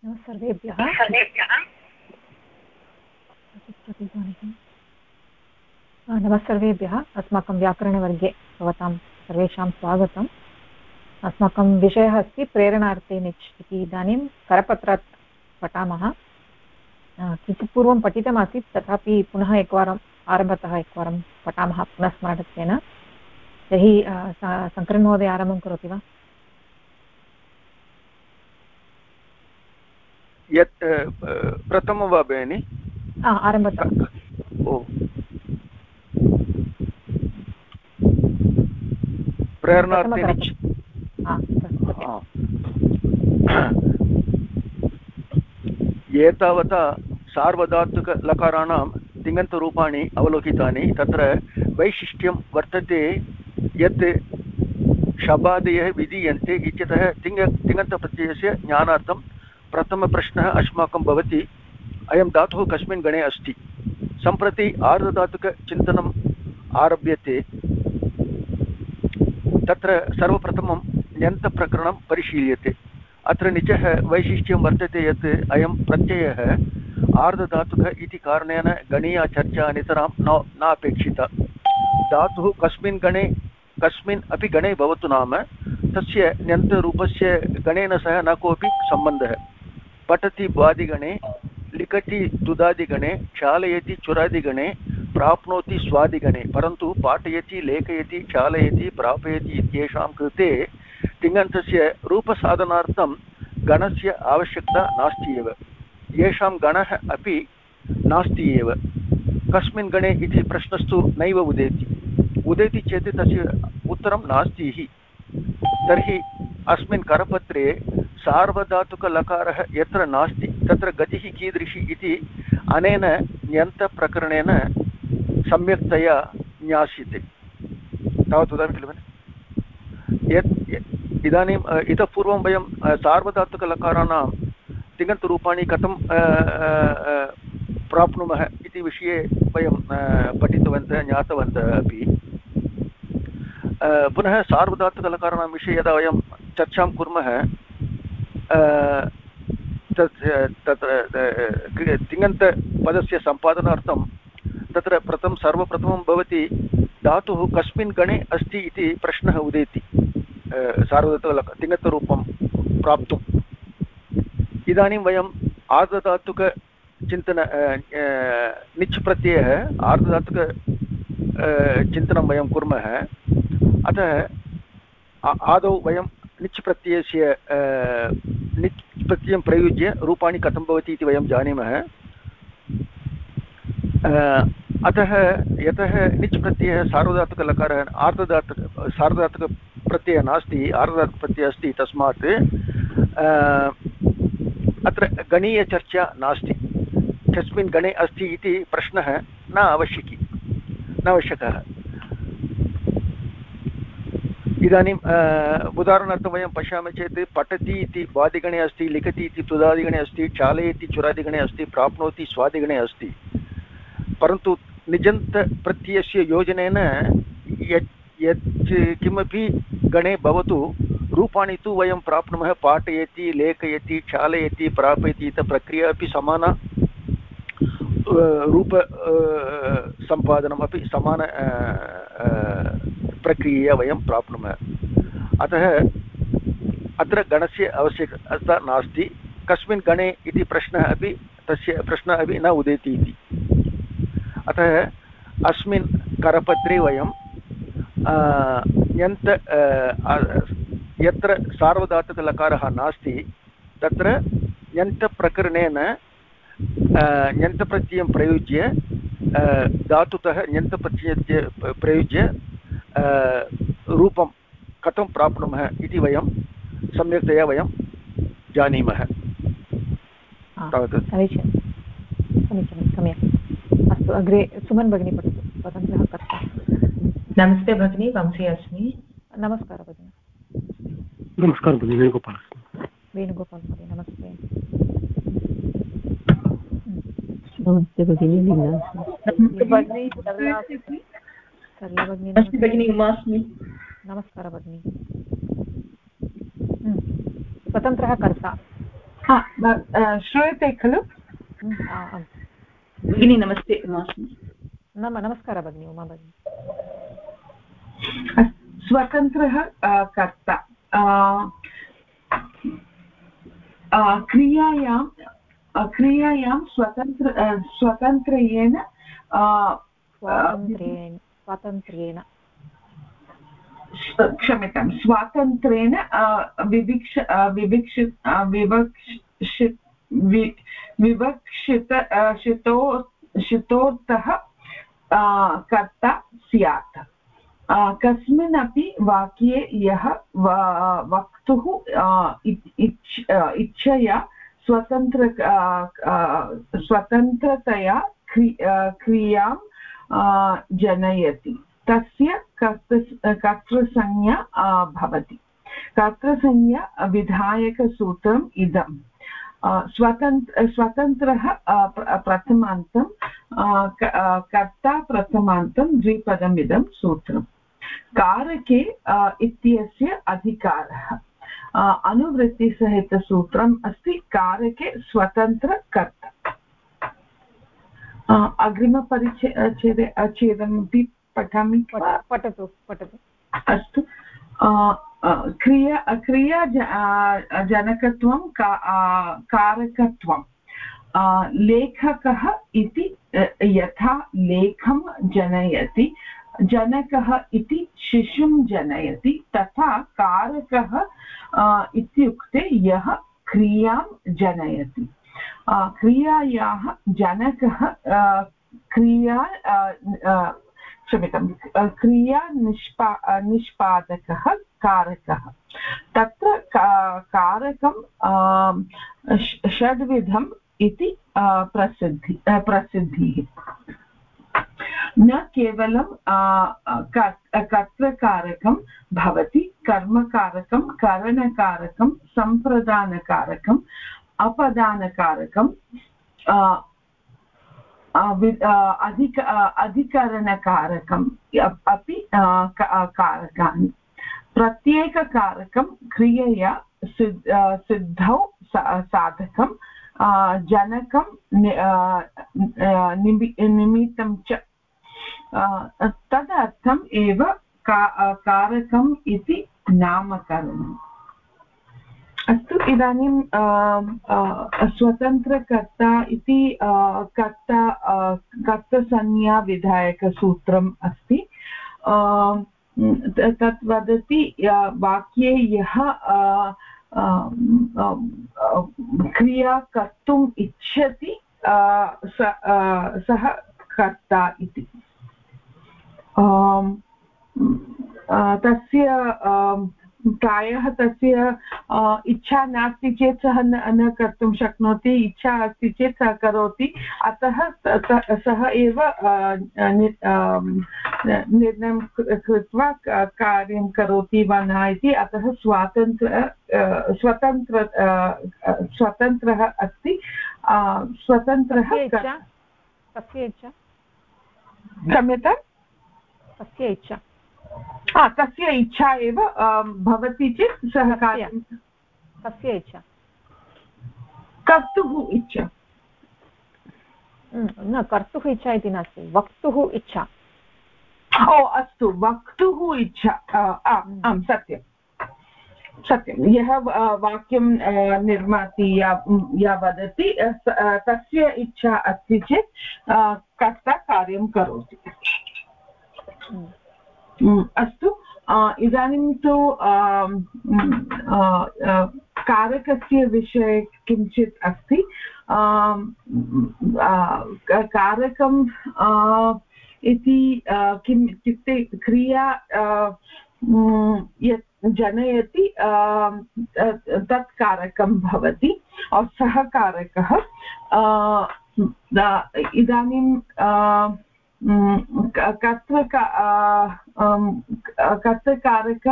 सर्वेभ्यः नमस्सर्वेभ्यः अस्माकं व्याकरणवर्गे भवतां सर्वेषां स्वागतम्। अस्माकं विषयः अस्ति प्रेरणार्थे निच् इति। इदानीं करपत्रात् पठामः। किञ्चित् पूर्वं पठितमासीत्, तथापि पुनः एकवारम् आरम्भतः एकवारं पठामः पुनस्मरणत्वेन। तर्हि शङ्करन् आरम्भं करोति वा? यत् प्रथमं वा भगिनि? आरम्भतः। प्रेरणार्थे एतावता सार्वधातुकलकाराणां तिङन्तरूपाणि अवलोकितानि। तत्र वैशिष्ट्यं वर्तते यत् शबादयः विधीयन्ते इत्यतः तिङन्तप्रत्ययस्य ज्ञानार्थं प्रथमप्रश्नः अस्माकं भवति, अयं धातुः कस्मिन् गणे अस्ति। सम्प्रति आर्धधातुकचिन्तनम् आरभ्यते। तत्र सर्वप्रथमं ण्यन्तप्रकरणं परिशील्यते। अत्र निचः वैशिष्ट्यं वर्तते यत् अयं प्रत्ययः आर्धधातुकः इति कारणेन गणीया चर्चा नितरां नापेक्षिता। धातुः कस्मिन् अपि गणे भवतु नाम तस्य ण्यन्तरूपस्य गणेन सह न कोऽपि सम्बन्धः। पठति भ्वादिगणे, लिखति तुदादिगणे, चालयति चुरादिगणे, प्राप्नोति स्वादिगणे, परन्तु पाठयति लेखयति चालयति प्रापयति इत्येषां कृते तिङन्तस्य रूपसाधनार्थं गणस्य आवश्यकता नास्ति एव। येषां गणः अपि नास्ति एव। कस्मिन् गणे इति प्रश्नस्तु नैव उदेति चेत् तस्य उत्तरं नास्ति हि। तर्हि अस्मिन् करपत्रे सार्वधातुकलकारः यत्र नास्ति तत्र गतिः कीदृशी इति अनेन ण्यन्तप्रकरणेन सम्यक्तया ज्ञास्यते। तावत् वदामि खलु? इदानीम् इतः पूर्वं वयं सार्वधातुकलकाराणां तिङन्तरूपाणि कथं प्राप्नुमः इति विषये वयं पठितवन्तः, ज्ञातवन्तः अपि। पुनः सार्वधातुकलकाराणां विषये यदा वयं चर्चां कुर्मः, तत्र तिङन्तपदस्य सम्पादनार्थं तत्र सर्वप्रथमं भवति धातुः कस्मिन् गणे अस्ति इति प्रश्नः उदेति तिङन्तरूपं प्राप्तुम्। इदानीं वयम् आर्धधातुकचिन्तन निच् प्रत्ययः आर्धधातुकचिन्तनं वयं कुर्मः। अतः आदौ वयं निच् प्रत्ययं प्रयुज्य रूपाणि कथं भवति इति वयं जानीमः। अतः यतः निच् प्रत्ययः सार्वधातुकलकारः सार्वधातुकप्रत्ययः नास्ति, आर्धधातुकप्रत्ययः अस्ति, तस्मात् अत्र गणीयचर्चा नास्ति। कस्मिन् गणे अस्ति इति प्रश्नः न आवश्यकः। इदानीम् उदाहरणार्थं वयं पश्यामः चेत् पठति इति वादिगणे अस्ति, लिखति इति तुदादिगणे अस्ति, चालयति चुरादिगणे अस्ति, प्राप्नोति स्वादिगणे अस्ति। परन्तु निजन्तप्रत्ययस्य योजनेन यत् किमपि गणे भवतु रूपाणि तु वयं प्राप्नुमः। पाठयति, लेखयति, चालयति, प्रापयति इति प्रक्रिया अपि समाना, रूप सम्पादनमपि समान प्रक्रियया वयं प्राप्नुमः। अतः अत्र गणस्य आवश्यकता नास्ति। कस्मिन् गणे इति तस्य प्रश्नः अपि न उदेति इति। अतः अस्मिन् करपत्रे वयं यत्र सार्वधातुकलकारः नास्ति तत्र ण्यन्तप्रकरणेन ण्यन्तप्रत्ययं प्रयुज्य धातुतः ण्यन्तप्रत्ययस्य प्रयुज्य रूपं कथं प्राप्नुमः इति वयं सम्यक्तया वयं जानीमः। समीचीनं, सम्यक्। अस्तु, अग्रे सुमन् भगिनी पठतु। स्वतन्त्रः कर्ता। नमस्ते भगिनी, वंशी अस्मि। नमस्कारः भगिनी। नमस्कारः भगिनी, वेणुगोपाल महोदय नमस्ते। नमस्ते भगिनी, सरला भगिनी। भगिनी उमा अस्मि। नमस्कारः भगिनी। स्वतन्त्रः कर्ता। श्रूयते खलु भगिनी नमस्ते नमस्कारः भगिनी उमा भगिनी स्वतन्त्रः कर्ता क्रियायां स्वतन्त्रेण क्षम्यतां स्वातन्त्र्येण विवक्षितोऽर्थः कर्ता स्यात् कस्मिन्नपि वाक्ये यः वक्तुः इच्छया स्वतन्त्रतया क्रियां जनयति तस्य कर्तृसंज्ञा भवति कर्तृसंज्ञा विधायकसूत्रम् इदम् स्वतन्त्रः प्रथमान्तं कर्ता प्रथमान्तं द्विपदमिदं सूत्रम् कारके इत्यस्य अधिकारः अनुवृत्तिसहितसूत्रम् अस्ति कारके स्वतन्त्रकर्ता अग्रिमपरिच्छेदमपि पठामि पठतु अस्तु क्रिया जनकत्वं कारकत्वं लेखकः इति यथा लेखं जनयति जनकः इति शिशुं जनयति तथा कारकः इत्युक्ते यः क्रियां जनयति क्रियायाः जनकः क्रिया निष्पादकः कारकः तत्र कारकं षड्विधम् इति प्रसिद्धिः न केवलं कर्तृकारकं भवति कर्मकारकं करणकारकं सम्प्रदानकारकम् अपदानकारकं अधिकरणकारकम् अपि कारकानि प्रत्येककारकं क्रियया सिद्धौ साधकं जनकं निमित्तं च तदर्थम् एव कारकम् इति नामकरणम् अस्तु इदानीं स्वतन्त्रकर्ता इति कर्तसंज्ञा विधायकसूत्रम् अस्ति तत् वदति वाक्ये यः क्रिया कर्तुम् इच्छति सः कर्ता इति तस्य प्रायः तस्य इच्छा नास्ति चेत् सः न कर्तुं शक्नोति इच्छा अस्ति चेत् सः करोति अतः सः एव निर्णयं कृत्वा कार्यं करोति वा न इति अतः स्वतन्त्रः अस्ति स्वतन्त्रः क्षम्यतां कस्य इच्छा तस्य इच्छा एव भवति चेत् सः कार्यं कस्य इच्छा कर्तुः इच्छा न कर्तुः इच्छा इति नास्ति वक्तुः इच्छा अस्तु वक्तुः इच्छा आम् सत्यं यः वाक्यं निर्माति या वदति तस्य इच्छा अस्ति चेत् कर्ता कार्यं करोति अस्तु इदानीं तु कारकस्य विषये किञ्चित् अस्ति कारकं इति किम् इत्युक्ते क्रिया यत् जनयति तत् कारकं भवति सः कारकः इदानीं कर्तृकारक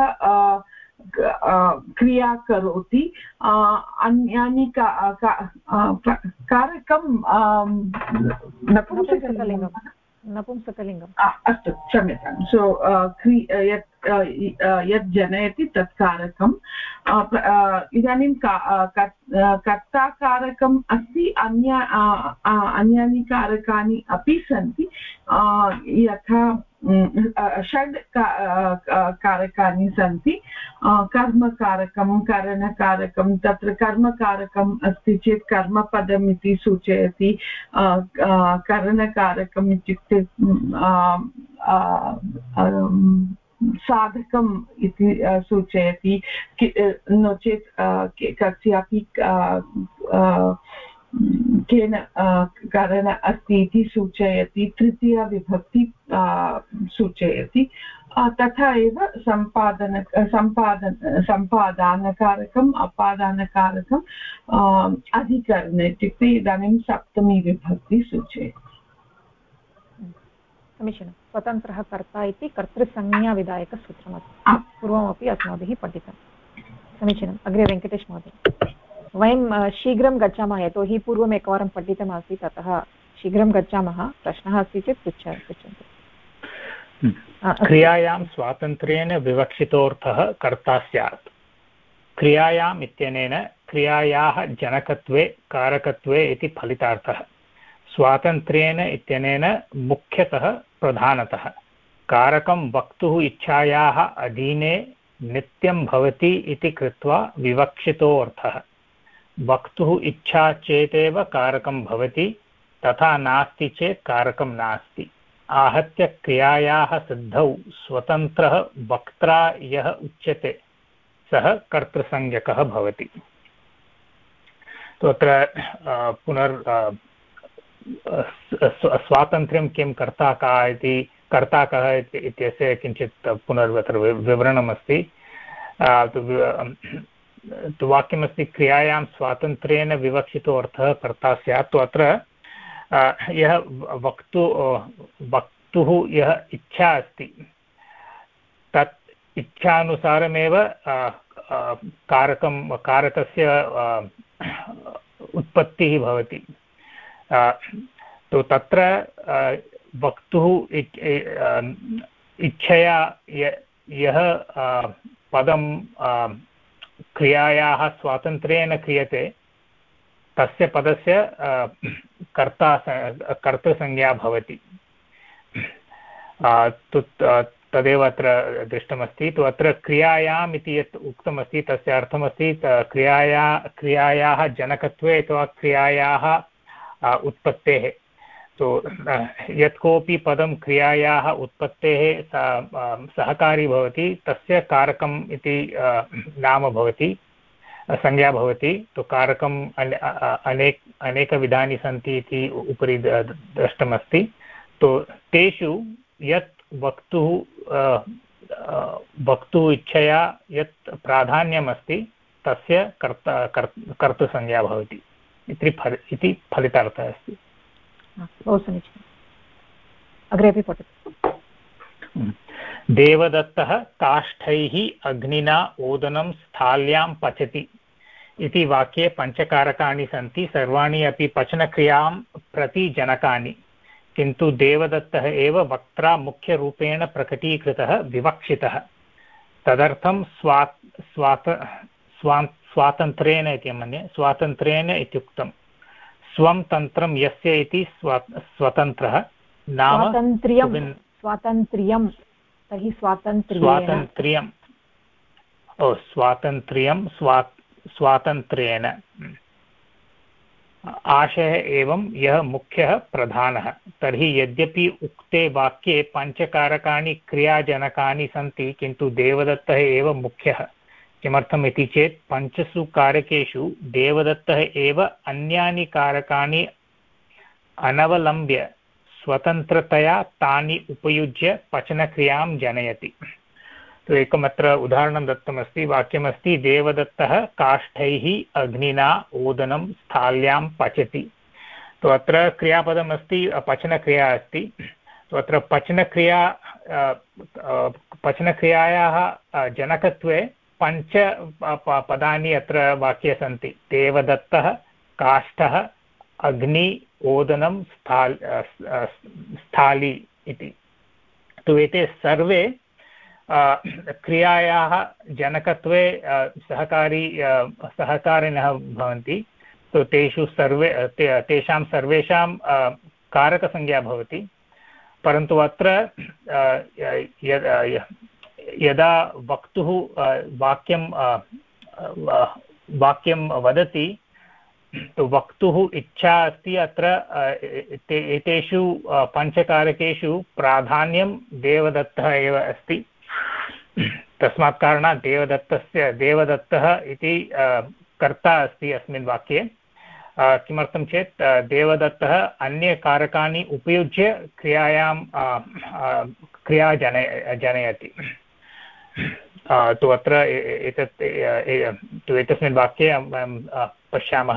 क्रिया करोति अन्यानि कारकं नपुंसकलिङ्गं नपुंसकलिङ्गम्। अस्तु क्षम्यतां। सो यत् जनयति तत् कारकम्। इदानीं कर्ताकारकम् अस्ति, अन्यानि कारकानि अपि सन्ति। यथा षड् कारकानि सन्ति। कर्मकारकं, करणकारकं। तत्र कर्मकारकम् अस्ति चेत् कर्मपदम् इति सूचयति। करणकारकम् इत्युक्ते साधकम् इति सूचयति। नो चेत् कस्यापि केन करण अस्ति इति सूचयति। तृतीयविभक्ति सूचयति। तथा एव सम्पादानकारकम्, अपादानकारकम्, अधिकरण इत्युक्ते इदानीं सप्तमी विभक्ति सूचयति। समीचीनं। स्वतन्त्रः कर्ता इति कर्तृसंज्ञाविधायकसूत्रमस्ति, पूर्वमपि अस्माभिः पठितं। समीचीनम्। अग्रे वेङ्कटेश महोदय। वयं शीघ्रं गच्छामः, यतोहि पूर्वम् एकवारं पठितमासीत्, अतः शीघ्रं गच्छामः। प्रश्नः अस्ति चेत् पृच्छन्तु। क्रियायां स्वातन्त्र्येण विवक्षितोऽर्थः कर्ता स्यात्। क्रियायाम् इत्यनेन क्रियायाः जनकत्वे कारकत्वे इति फलितार्थः। स्वातन्त्र्येण इत्यनेन मुख्यतः प्रधानतः। कारकं वक्तुः इच्छायाः अधीने नित्यं भवति इति कृत्वा विवक्षितोऽर्थः। वक्तुः इच्छा चेदेव कारकं भवति, तथा नास्ति चेत् कारकं नास्ति। आहत्य क्रियायाः सिद्धौ स्वतन्त्रः वक्त्रा यः उच्यते सः कर्तृसंज्ञकः भवति। अत्र स्वातन्त्र्यं किं, कर्ता कः इत्यस्य किञ्चित् पुनर्वत्र विवरणमस्ति। वाक्यमस्ति क्रियायां स्वातन्त्र्येण विवक्षितो अर्थः कर्ता स्यात्। अत्र यः वक्तुः यः इच्छा अस्ति तत् इच्छानुसारमेव कारकस्य उत्पत्तिः भवति। तो तत्र वक्तुः इच्छया यः पदं क्रियायाः स्वातन्त्र्येण क्रियते तस्य पदस्य कर्तृसंज्ञा भवति। तदेव अत्र दृष्टमस्ति। तु अत्र क्रियायाम् इति यत् उक्तमस्ति तस्य अर्थमस्ति क्रियायाः जनकत्वे अथवा क्रियायाः उत्पत्तेः। तो यत् कोऽपि पदं क्रियायाः उत्पत्तेः सहकारी भवति तस्य कारकम् इति नाम भवति, संज्ञा भवति। तो कारकम् अनेकविधानि सन्ति इति उपरि दृष्टमस्ति। तो तेषु यत् वक्तुः इच्छया यत् प्राधान्यमस्ति तस्य कर्तृसंज्ञा भवति इति फलितार्थः अस्ति। बहु समीचीनम्। अग्रे अपि पठतु। देवदत्तः काष्ठैः अग्निना ओदनं स्थाल्यां पचति इति वाक्ये पञ्चकारकाणि सन्ति। सर्वाणि अपि पचनक्रियां प्रति जनकानि, किन्तु देवदत्तः एव वक्त्रा मुख्यरूपेण प्रकटीकृतः विवक्षितः। तदर्थं स्वातन्त्र्येण इति मन्ये, स्वातन्त्र्येण इत्युक्तं। स्वं तन्त्रं यस्य इति स्वतन्त्रः नाम स्वातन्त्र्यं तर्हि स्वातन्त्र्येण आशयः एवं यः मुख्यः प्रधानः। तर्हि यद्यपि उक्ते वाक्ये पञ्चकारकाणि क्रियाजनकानि सन्ति, किन्तु देवदत्तः एव मुख्यः। किमर्थम् इति चेत् पञ्चसु कारकेषु देवदत्तः एव अन्यानि कारकाणि अनवलम्ब्य स्वतन्त्रतया तानि उपयुज्य पचनक्रियां जनयति। तो एकमत्र उदाहरणं दत्तमस्ति। वाक्यमस्ति देवदत्तः काष्ठैः अग्निना ओदनं स्थाल्यां पचति। तो अत्र क्रियापदमस्ति, पचनक्रिया अस्ति। तो अत्र पचनक्रियायाः जनकत्वे पञ्च पदानि अत्र वाक्ये सन्ति। देवदत्तः, काष्ठः, अग्नि ओदनं स्थाली इति। तु एते सर्वे क्रियायाः जनकत्वे सहकारिणः भवन्ति। तो तेषु तेषां सर्वेषां कारकसंज्ञा भवति, परन्तु अत्र यदा वक्तुः वाक्यं वदति, तो वक्तुः इच्छा अस्ति। अत्र एतेषु पञ्चकारकेषु प्राधान्यं देवदत्तः एव अस्ति। तस्मात् कारणात् देवदत्तः इति कर्ता अस्ति अस्मिन् वाक्ये। किमर्थं चेत् देवदत्तः अन्यकारकाणि उपयुज्य क्रिया जनयति। तु अत्र एतस्मिन् वाक्ये पश्यामः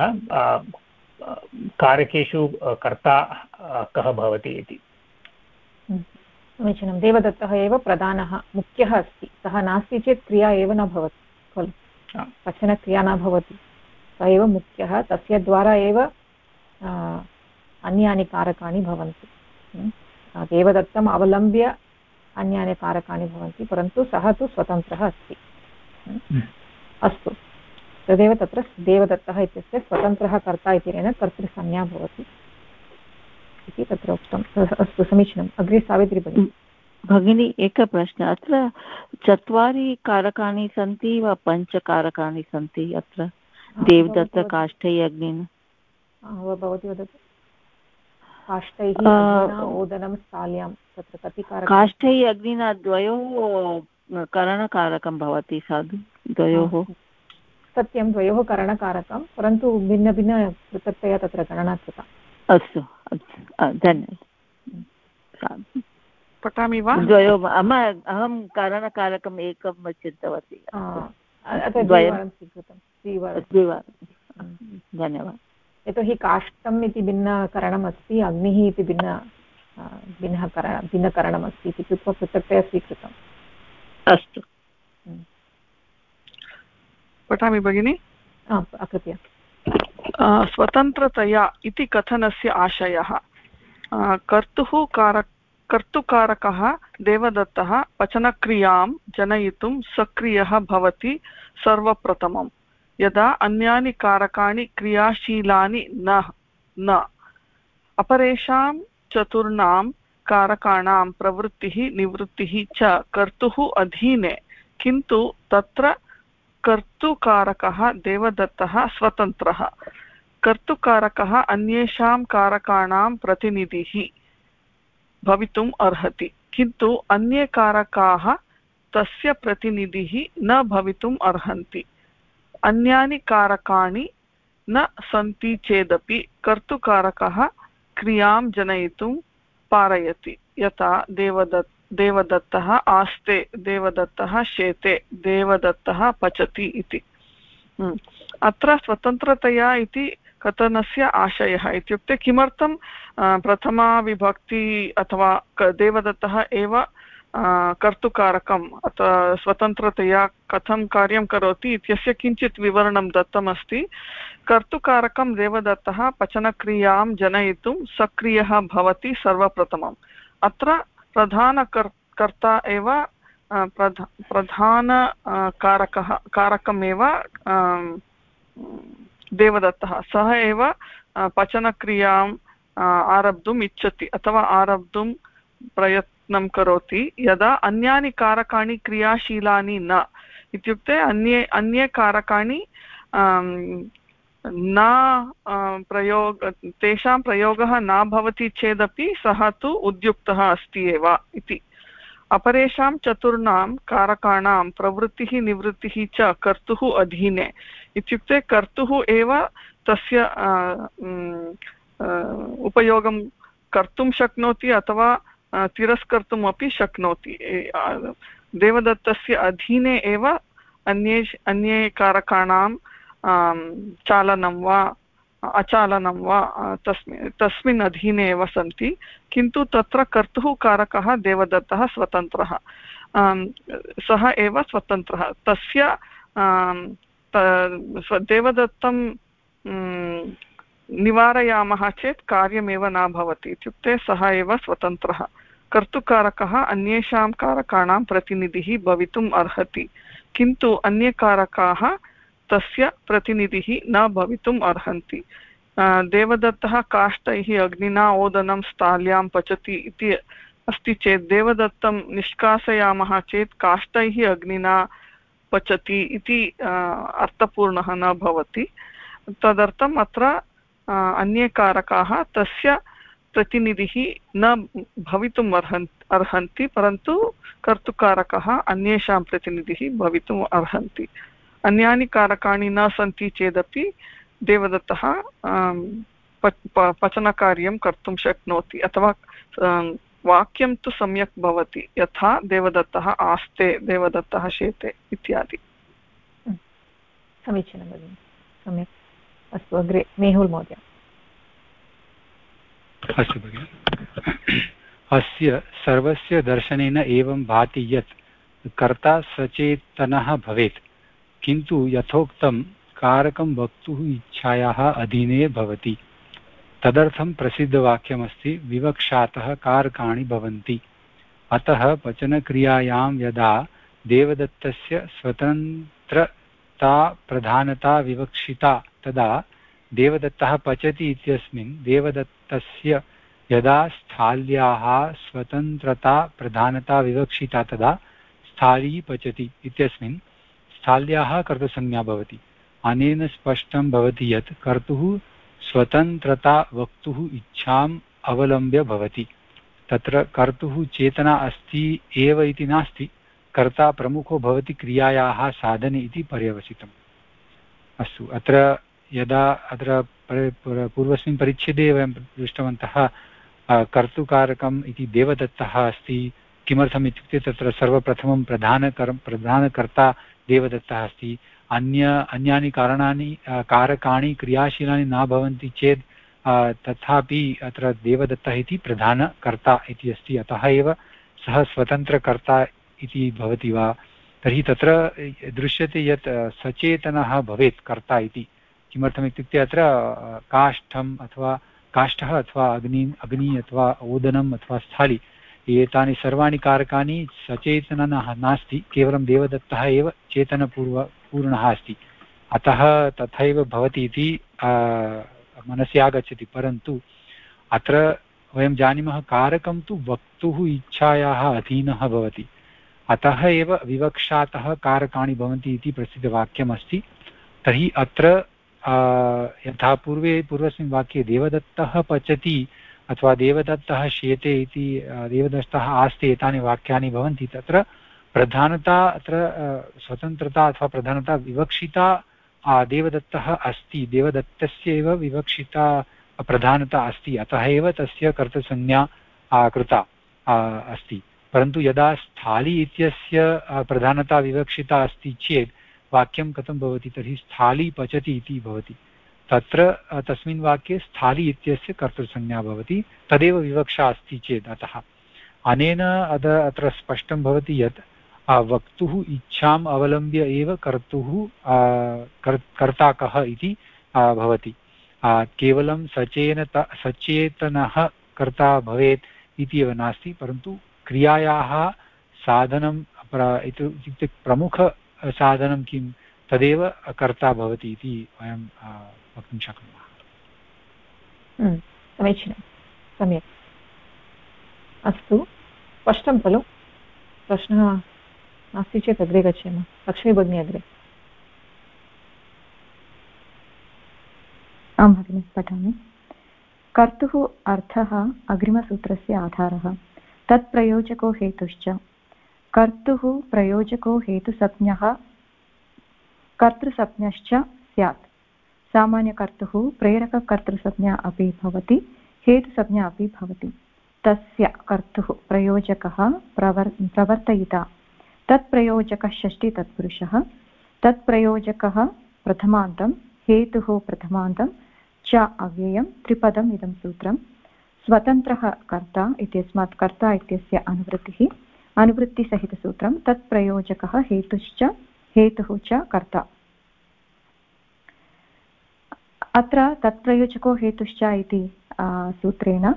कारकेषु कर्ता कः भवति इति। समीचीनं। देवदत्तः एव प्रधानः मुख्यः अस्ति। सः नास्ति चेत् क्रिया एव न भवति खलु, पचनक्रिया न भवति। सः एव मुख्यः, तस्य द्वारा एव अन्यानि कारकाणि भवन्ति। देवदत्तम् अवलम्ब्य अन्यानि कारकाणि भवन्ति, परन्तु सः तु स्वतन्त्रः अस्ति। अस्तु, तदेव तत्र देवदत्तः इत्यस्य स्वतन्त्रः कर्ता इत्यनेन कर्तृसंज्ञा भवति इति तत्र उक्तम्। अस्तु, समीचीनम्। अग्रे सावित्री भगिनी, एकः प्रश्नः। अत्र 4 कारकाणि सन्ति वा 5 कारकाणि सन्ति अत्र देवदत्त काष्ठै अग्निना? भवती वदतु। काष्ठैः ओदनं स्थाल्यां, तत्र कति कारकाणि? काष्ठैः अग्निना द्वयोः करणकारकं भवति साधु, द्वयोः। सत्यं, द्वयोः करणकारकं, परन्तु भिन्नभिन्न पृथक्तया तत्र गणना कृता। अस्तु, धन्यवादः। पठामि वा? द्वयोः अहं करणकारकम् एकं चिन्तवती। द्विवारं स्वीकृतं। द्विवारं, धन्यवादः। यतोहि काष्ठम् इति भिन्नकरणमस्ति, अग्निः इति भिन्नकरणमस्ति इति कृत्वा पृथक्तया स्वीकृतम्। अस्तु, पठामि भगिनि। कृपया। स्वतन्त्रतया इति कथनस्य आशयः। कर्तुकारकः देवदत्तः पचनक्रियां जनयितुं सक्रियः भवति सर्वप्रथमं, यदा अन्यानि कारकाणि क्रियाशीलानि न। अपरेषां चतुर्णां कारकाणां प्रवृत्तिः निवृत्तिः च कर्तुः अधीने, किन्तु तत्र कर्तुकारकः देवदत्तः स्वतन्त्रः। कर्तुकारकः अन्येषां कारकाणां प्रतिनिधिः भवितुम् अर्हति, किन्तु अन्ये कारकाः तस्य प्रतिनिधिः न भवितुम् अर्हन्ति। अन्यानि कारकाणि न सन्ति चेदपि कर्तुकारकः क्रियां जनयितुं पारयति। यथा देवदत्तः आस्ते, देवदत्तः शेते, देवदत्तः पचति इति। अत्र स्वतन्त्रतया इति कथनस्य आशयः इत्युक्ते किमर्थं प्रथमा विभक्ति अथवा देवदत्तः एव कर्तुकारकम् अथवा स्वतन्त्रतया कथं कार्यं करोति इत्यस्य किञ्चित् विवरणं दत्तमस्ति। कर्तुकारकं देवदत्तः पचनक्रियां जनयितुं सक्रियः भवति सर्वप्रथमम्। अत्र प्रधानकर्ता एव कारकमेव देवदत्तः। सः एव पचनक्रियाम् आरब्धुम् इच्छति अथवा आरब्धुं प्रयत्नं करोति, यदा अन्यानि कारकाणि क्रियाशीलानि न, इत्युक्ते अन्ये कारकाणि तेषां प्रयोगः न भवति चेदपि सः तु उद्युक्तः अस्ति एव इति। अपरेषां चतुर्णां कारकाणां प्रवृत्तिः निवृत्तिः च कर्तुः अधीने, इत्युक्ते कर्तुः एव तस्य उपयोगं कर्तुं शक्नोति अथवा तिरस्कर्तुम् अपि शक्नोति। देवदत्तस्य अधीने एव अन्ये कारकाणां चालनं वा अचालनं वा तस्मिन् अधीने एव सन्ति, किन्तु तत्र कर्तुः कारकः देवदत्तः स्वतन्त्रः। सः एव स्वतन्त्रः। तस्य देवदत्तं निवारयामः चेत् कार्यमेव न भवति, इत्युक्ते सः एव स्वतन्त्रः। कर्तुकारकः अन्येषां कारकाणां प्रतिनिधिः भवितुम् अर्हति, किन्तु अन्ये कारकाः तस्य प्रतिनिधिः न भवितुम् अर्हन्ति। देवदत्तः काष्ठैः अग्निना ओदनं स्थाल्यां पचति इति अस्ति चेत् देवदत्तं निष्कासयामः चेत् काष्ठैः अग्निना पचति इति अर्थपूर्णः न भवति। तदर्थम् अत्र अन्ये कारकाः तस्य प्रतिनिधिः न भवितुम् अर्हन्ति, परन्तु कर्तुकारकः अन्येषां प्रतिनिधिः भवितुम् अर्हन्ति। अन्यानि कारकाणि न सन्ति चेदपि देवदत्तः पचनकार्यं कर्तुं शक्नोति, अथवा वाक्यं तु सम्यक् भवति, यथा देवदत्तः आस्ते, देवदत्तः शेते इत्यादि। समीचीनं भगिनि, सम्यक्। अस्तु, अग्रे मेहुल् महोदय। अस्तु भगिनि। अस्य सर्वस्य दर्शनेन एवं भाति यत् कर्ता सचेतनः भवेत्, किन्तु यथोक्तं कारकं वक्तुः इच्छायाः अधीने भवति। तदर्थं प्रसिद्धवाक्यमस्ति विवक्षातः कारकाणि भवन्ति। अतः पचनक्रियायां यदा देवदत्तस्य स्वतन्त्रता प्रधानता विवक्षिता तदा देवदत्तः पचति इत्यस्मिन् देवदत्तस्य यदा स्थाल्याः स्वतन्त्रता प्रधानता विवक्षिता तदा स्थाली पचति इत्यस्मिन् स्थाल्याः कर्तृसंज्ञा भवति। अनेन स्पष्टं भवति यत् कर्तुः स्वतन्त्रता वक्तुः इच्छाम् अवलम्ब्य भवति। तत्र कर्तुः चेतना अस्ति एव इति नास्ति, कर्ता प्रमुखो भवति क्रियायाः साधने इति पर्यवसितम्। अस्तु, अत्र यदा अत्र पूर्वस्मिन् परिच्छेदे वयं दृष्टवन्तः कर्तुकारकम् इति देवदत्तः अस्ति। किमर्थम् इत्युक्ते तत्र सर्वप्रथमं प्रधानकर्ता देवदत्तः अस्ति। अन्यानि कारकाणि क्रियाशीलानि न भवन्ति चेत् तथापि अत्र देवदत्तः इति प्रधानकर्ता इति अस्ति, अतः एव सः स्वतन्त्रकर्ता इति भवति वा। तर्हि तत्र दृश्यते यत् सचेतनः भवेत् कर्ता इति। किमर्थमित्युक्ते अत्र काष्ठः अथवा अग्नि अथवा ओदनम् अथवा स्थाली, एतानि सर्वाणि कारकानि सचेतनः नास्ति, केवलं देवदत्तः एव चेतनपूर्णः अस्ति, अतः तथैव भवति इति मनसि आगच्छति। परन्तु अत्र वयं जानीमः कारकं तु वक्तुः इच्छायाः अधीनः भवति, अतः एव विवक्षातः कारकाणि भवन्ति इति प्रसिद्धवाक्यमस्ति। तर्हि अत्र यथा पूर्वस्मिन् वाक्ये देवदत्तः पचति अथवा देवदत्तः शेते इति देवदत्तः आस्ते एतानि वाक्यानि भवन्ति, तत्र प्रधानता अत्र स्वतन्त्रता अथवा प्रधानता विवक्षिता देवदत्तः अस्ति, देवदत्तस्य एव विवक्षिता प्रधानता अस्ति, अतः एव तस्य कर्तृसंज्ञा कृता अस्ति। परन्तु यदा स्थाली इत्यस्य प्रधानता विवक्षिता अस्ति चेत् वाक्यं कथं भवति, तर्हि स्थाली पचति इति भवति। तत्र तस्मिन् वाक्ये स्थाली इत्यस्य कर्तृसंज्ञा भवति, तदेव विवक्षा अस्ति चेत्। अतः अनेन अत्र स्पष्टं भवति यत् वक्तुः इच्छाम् अवलम्ब्य एव कर्तुः कर्ता कः इति भवति। केवलं सचेतनः कर्ता भवेत् इति एव नास्ति, परन्तु क्रियायाः साधनं इत्युक्ते प्रमुखसाधनं किं तदेव कर्ता भवति इति वयं वक्तुं शक्नुमः। समीचीनं, सम्यक्। अस्तु, स्पष्टं खलु? प्रश्नः नास्ति चेत् अग्रे गच्छेम। लक्ष्मी भगिनी अग्रे। आं भगिनि, पठामि। कर्तुः अर्थः अग्रिमसूत्रस्य आधारः, तत् प्रयोजको हेतुश्च। कर्तुः प्रयोजको हेतुसंज्ञः कर्तृसंज्ञश्च स्यात्। सामान्यकर्तुः प्रेरककर्तृसंज्ञा अपि भवति, हेतुसंज्ञा अपि भवति। तस्य कर्तुः प्रयोजकः प्रवर्तयिता, तत्प्रयोजकः षष्ठी तत्पुरुषः, तत्प्रयोजकः प्रथमान्तं, हेतुः प्रथमान्तं च अव्ययं, त्रिपदम् इदं सूत्रं। स्वतन्त्रः कर्ता इत्यस्मात् कर्ता इत्यस्य अनुवृत्तिसहितसूत्रं। तत्प्रयोजकः हेतुश्च, हेतुः च कर्ता। अत्र तत्प्रयोजको हेतुश्च इति सूत्रेण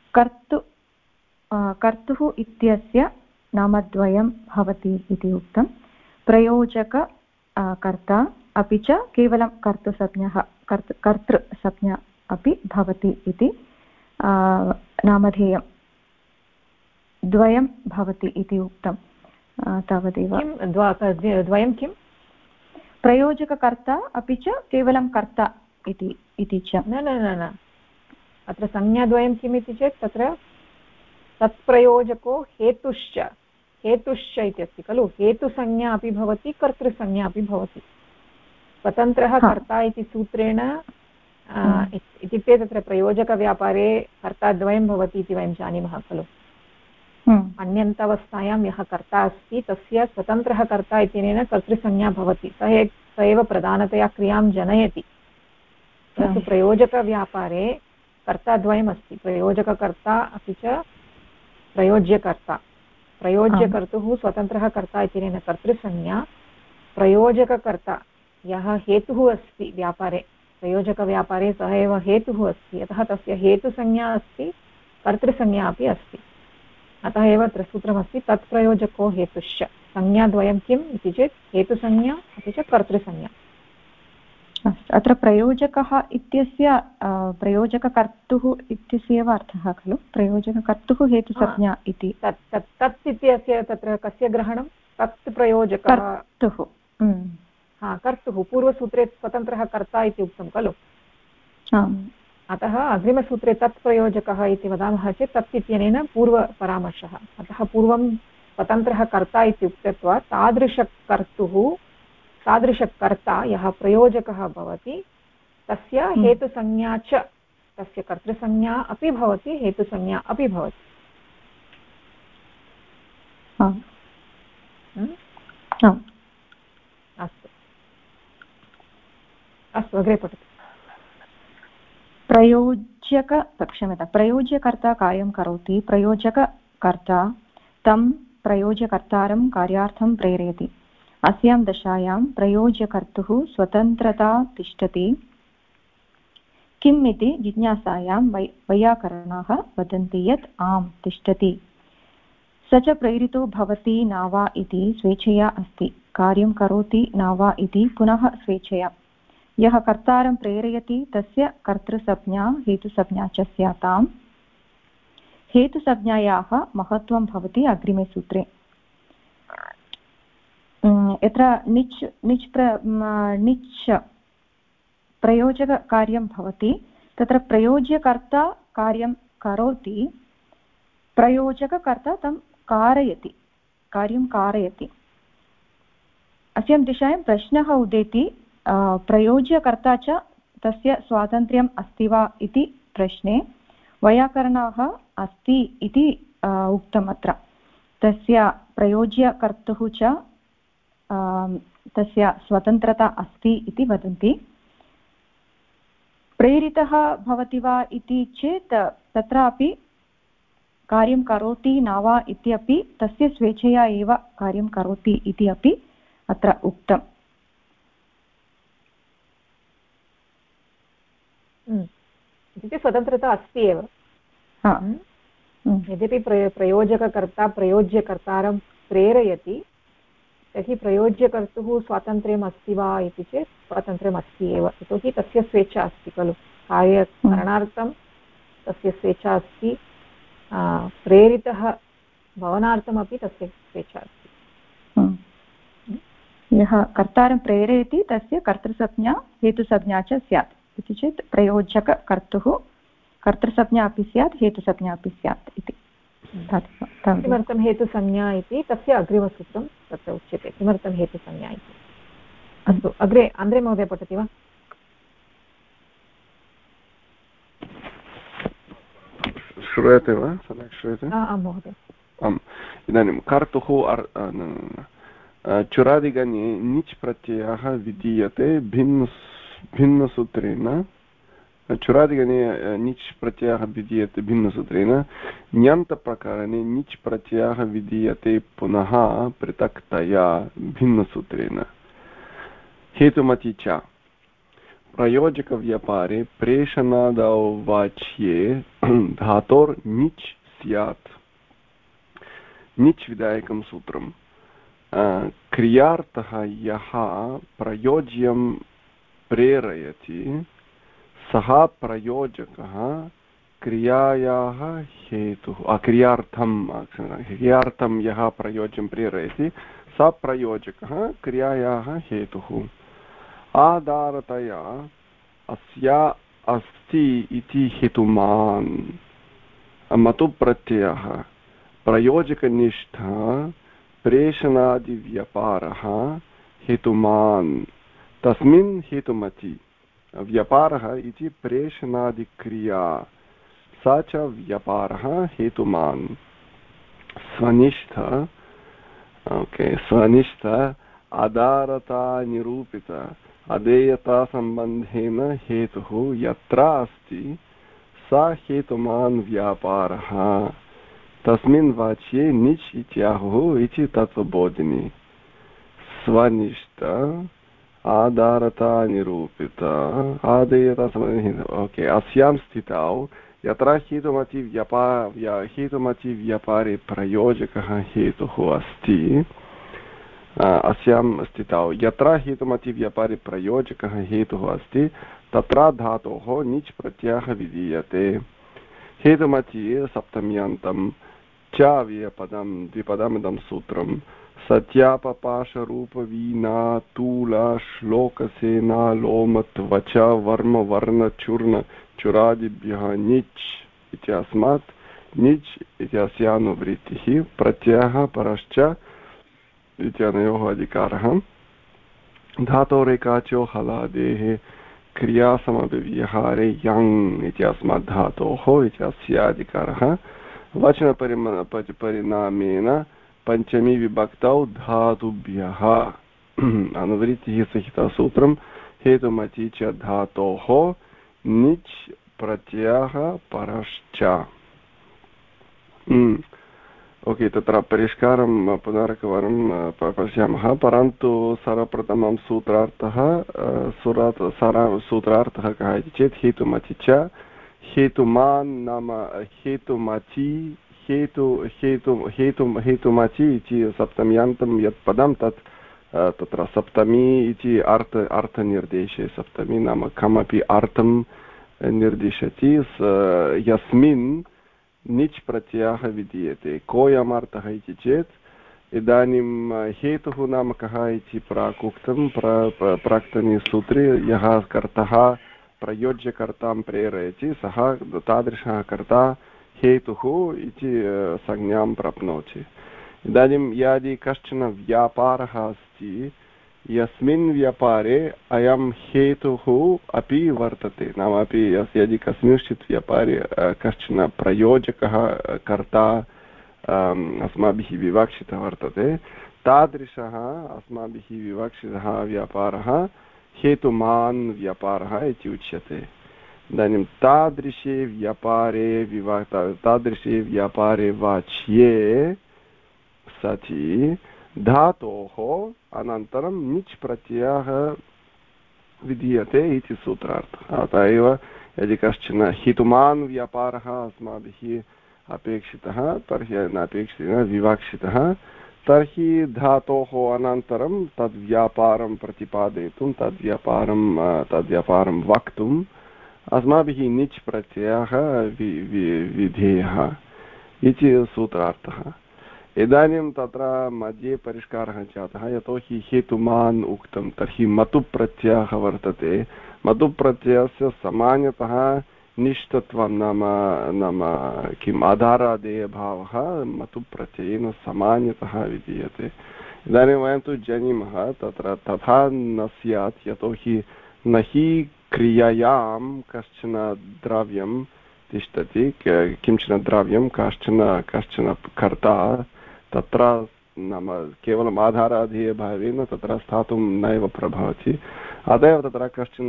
कर्तुः इत्यस्य नामद्वयं भवति इति उक्तं। प्रयोजक कर्ता अपि च केवलं कर्तृसंज्ञा अपि भवति इति नामधेयं द्वयं भवति इति उक्तं। तावदेव। द्वयं किं? प्रयोजककर्ता अपि च केवलं कर्ता इति च। न न न न अत्र संज्ञाद्वयं किम् इति चेत् तत्र तत्प्रयोजको हेतुश्च इति अस्ति खलु। हेतुसंज्ञा अपि भवति, कर्तृसंज्ञा अपि भवति। स्वतन्त्रः कर्ता इति सूत्रेण इत्युक्ते तत्र प्रयोजकव्यापारे कर्ताद्वयं भवति इति वयं जानीमः खलु। अन्यन्तावस्थायां यः कर्ता अस्ति तस्य स्वतन्त्रः कर्ता इत्यनेन कर्तृसंज्ञा भवति। स एव प्रधानतया क्रियां जनयति। परन्तु प्रयोजकव्यापारे कर्ताद्वयमस्ति, प्रयोजककर्ता अपि च प्रयोज्यकर्ता। प्रयोज्यकर्तुः स्वतन्त्रः कर्ता इत्यनेन कर्तृसंज्ञा। प्रयोजककर्ता यः हेतुः अस्ति व्यापारे, प्रयोजकव्यापारे सः एव हेतुः अस्ति, अतः तस्य हेतुसंज्ञा अस्ति, कर्तृसंज्ञा अपि अस्ति। अतः एव अत्र सूत्रमस्ति तत्प्रयोजको हेतुश्च। संज्ञाद्वयं किम् इति चेत् हेतुसंज्ञा अपि च कर्तृसंज्ञा। अत्र प्रयोजकः इत्यस्य प्रयोजककर्तुः इत्यस्य एव अर्थः खलु। प्रयोजककर्तुः हेतुसंज्ञा इति। तत् इत्यस्य तत्र कस्य ग्रहणं? तत् प्रयोजकः कर्तुः। पूर्वसूत्रे स्वतन्त्रः कर्ता इति उक्तं खलु। अतः अग्रिमसूत्रे तत् प्रयोजकः इति वदामः चेत् तत् इत्यनेन पूर्वपरामर्शः। अतः पूर्वं स्वतन्त्रः कर्ता इति उक्तत्वात् तादृशकर्ता यः प्रयोजकः भवति तस्य हेतुसंज्ञा च, तस्य कर्तृसंज्ञा अपि भवति, हेतुसंज्ञा अपि भवति। अस्तु अग्रे पठतु। प्रयोज्यकर्ता कार्यं करोति। प्रयोजककर्ता तं प्रयोज्यकर्तारं कार्यार्थं प्रेरयति। अस्यां दशायां प्रयोज्यकर्तुः स्वतन्त्रता तिष्ठति किम् इति जिज्ञासायां वैयाकरणाः वदन्ति यत् आम् तिष्ठति। स च प्रेरितो भवति न वा इति स्वेच्छया अस्ति, कार्यं करोति न वा इति पुनः स्वेच्छया। यः कर्तारं प्रेरयति तस्य कर्तृसंज्ञा हेतुसंज्ञा च स्याताम्। हेतुसंज्ञायाः महत्त्वं भवति अग्रिमे सूत्रे। यत्र निच् प्रयोजककार्यं भवति तत्र प्रयोज्यकर्ता कार्यं करोति, प्रयोजककर्ता तं कार्यं कारयति। अस्यां दिशायां प्रश्नः उदेति प्रयोज्यकर्ता च तस्य स्वातन्त्र्यम् अस्ति वा इति प्रश्ने वैयाकरणाः अस्ति इति उक्तम्। अत्र तस्य प्रयोज्यकर्तुः च तस्य स्वतन्त्रता अस्ति इति वदन्ति। प्रेरितः भवति वा इति चेत् तत्रापि कार्यं करोति न वा इत्यपि तस्य स्वेच्छया एव कार्यं करोति इति अपि अत्र उक्तम्। इत्युक्ते स्वतन्त्रता अस्ति एव। यद्यपि प्रयोजककर्ता प्रयोज्यकर्तारं प्रेरयति तर्हि प्रयोज्यकर्तुः स्वातन्त्र्यम् अस्ति वा इति चेत् स्वातन्त्र्यम् अस्ति एव। यतोहि तस्य स्वेच्छा अस्ति खलु, कार्यकरणार्थं तस्य स्वेच्छा अस्ति, प्रेरितः भवनार्थमपि तस्य स्वेच्छा अस्ति। यः कर्तारं प्रेरयति तस्य कर्तृसंज्ञा हेतुसंज्ञा च स्यात् इति चेत् प्रयोजककर्तुः कर्तृसंज्ञा अपि स्यात् हेतुसंज्ञा अपि स्यात् इति। किमर्थं हेतुसंज्ञा इति तस्य अग्रिमसूत्रं तत्र उच्यते, किमर्थं हेतुसंज्ञा इति। अस्तु अग्रे आन्द्रे महोदय पठति वा? श्रूयते वा? सम्यक् श्रूयते? आं महोदय। आम्, इदानीं कर्तुः चुरादिगणे निच् प्रत्ययः विधीयते भिन्नसूत्रेण। चुरादिगणे निच् प्रत्ययः विधीयते भिन्नसूत्रेण। ण्यन्तप्रकरणे निच् प्रत्ययः विधीयते पुनः पृथक्तया भिन्नसूत्रेण। हेतुमति च प्रयोजकव्यापारे प्रेषणादौ वाच्ये धातोर्निच् स्यात् निच् विधायकं सूत्रम् क्रियार्थः यः प्रयोज्यं प्रेरयति सः प्रयोजकः क्रियायाः हेतुः क्रियार्थं यः प्रयोज्यं प्रेरयति सः प्रयोजकः क्रियायाः हेतुः आधारतया अस्या अस्ति इति हेतुमान् मतुप्रत्ययः प्रयोजकनिष्ठः प्रेषणादिव्यापारः हेतुमान् तस्मिन् हेतुमति व्यापारः इति प्रेषणादिक्रिया सा च व्यापारः हेतुमान् स्वनिष्ठ आधारतानिरूपित अधेयतासम्बन्धेन हेतुः यत्र अस्ति सा हेतुमान् व्यापारः तस्मिन् वाच्ये निच् इत्याहुः इति तत्त्वबोधिनी स्वनिष्ठ आधारतानिरूपित अधेयतासम्बन्धेन अस्यां स्थितौ यत्र हेतुमति व्यापारे प्रयोजकः हेतुः अस्ति अस्यां स्थितौ यत्र हेतुमति व्यापारे प्रयोजकः हेतुः अस्ति तत्र धातोः निच् प्रत्ययः विधीयते हेतुमति सप्तम्यान्तं च अव्ययपदं द्विपदमिदं सूत्रं सत्यापपाशरूपवीणा तूल श्लोकसेना लोमत्वच वर्म वर्ण चूर्ण चुरादिभ्यः निच् इत्यस्मात् निच् इत्यस्यानुवृत्तिः प्रत्ययः परश्च इत्यनयोः अधिकारः धातोरेकाचो हलादेः क्रियासमव्यवहारे यङ् इत्यस्मात् धातोः इत्यस्याधिकारः वचनपरिणामेन पञ्चमी विभक्तौ धातुभ्यः अनुवृत्तिः सहितं सूत्रं हेतुमति च धातोः निच् प्रत्ययः परश्च तत्र परिष्कारं पुनरेकवारं पश्यामः परन्तु सर्वप्रथमं सूत्रार्थः कः इति चेत् हेतुमति च हेतुमान् नाम हेतुमति हेतुमति इति सप्तम्यान्तं यत् पदं तत् तत्र सप्तमी इति अर्थनिर्देशे सप्तमी नाम कमपि अर्थं निर्दिशति यस्मिन् निच् प्रत्ययः विधीयते कोऽयम् अर्थः इति चेत् इदानीं हेतुः नाम कः इति प्राक् उक्तं प्राक्तने सूत्रे यः कर्तः प्रयोज्यकर्तां प्रेरयति सः तादृशः कर्ता हेतुः इति संज्ञां प्राप्नोति इदानीं यदि कश्चन व्यापारः अस्ति यस्मिन् व्यापारे अयं हेतुः अपि वर्तते नाम अपि यदि कस्मिंश्चित् व्यापारे कश्चन प्रयोजकः कर्ता अस्माभिः विवक्षितः वर्तते तादृशः अस्माभिः विवक्षितः व्यापारः हेतुमान् व्यापारः इति उच्यते इदानीं तादृशे व्यापारे वाच्ये सति धातोः अनन्तरं निच् प्रत्ययः विधीयते इति सूत्रार्थः अतः एव यदि कश्चन हेतुमान् व्यापारः अस्माभिः अपेक्षितः तर्हि नापेक्षितः विवक्षितः तर्हि धातोः अनन्तरं तद्व्यापारं प्रतिपादयितुं तद्व्यापारं वक्तुम् अस्माभिः निच् प्रत्ययः विधेयः इति सूत्रार्थः इदानीं तत्र मध्ये परिष्कारः जातः यतोहि हेतुमान् उक्तं तर्हि मतुप्रत्ययः वर्तते मतुप्रत्ययस्य सामान्यतः निष्ठत्वं नाम किम् आधारादेयभावः मतुप्रत्ययेन सामान्यतः विधीयते इदानीं वयं तु जानीमः तत्र तथा न स्यात् यतोहि न हि क्रियायां कश्चन द्रव्यं तिष्ठति किञ्चन द्रव्यं कश्चन कर्ता तत्र नाम केवलम् आधाराधेयभावेन तत्र स्थातुं नैव प्रभवति अतः एव तत्र कश्चन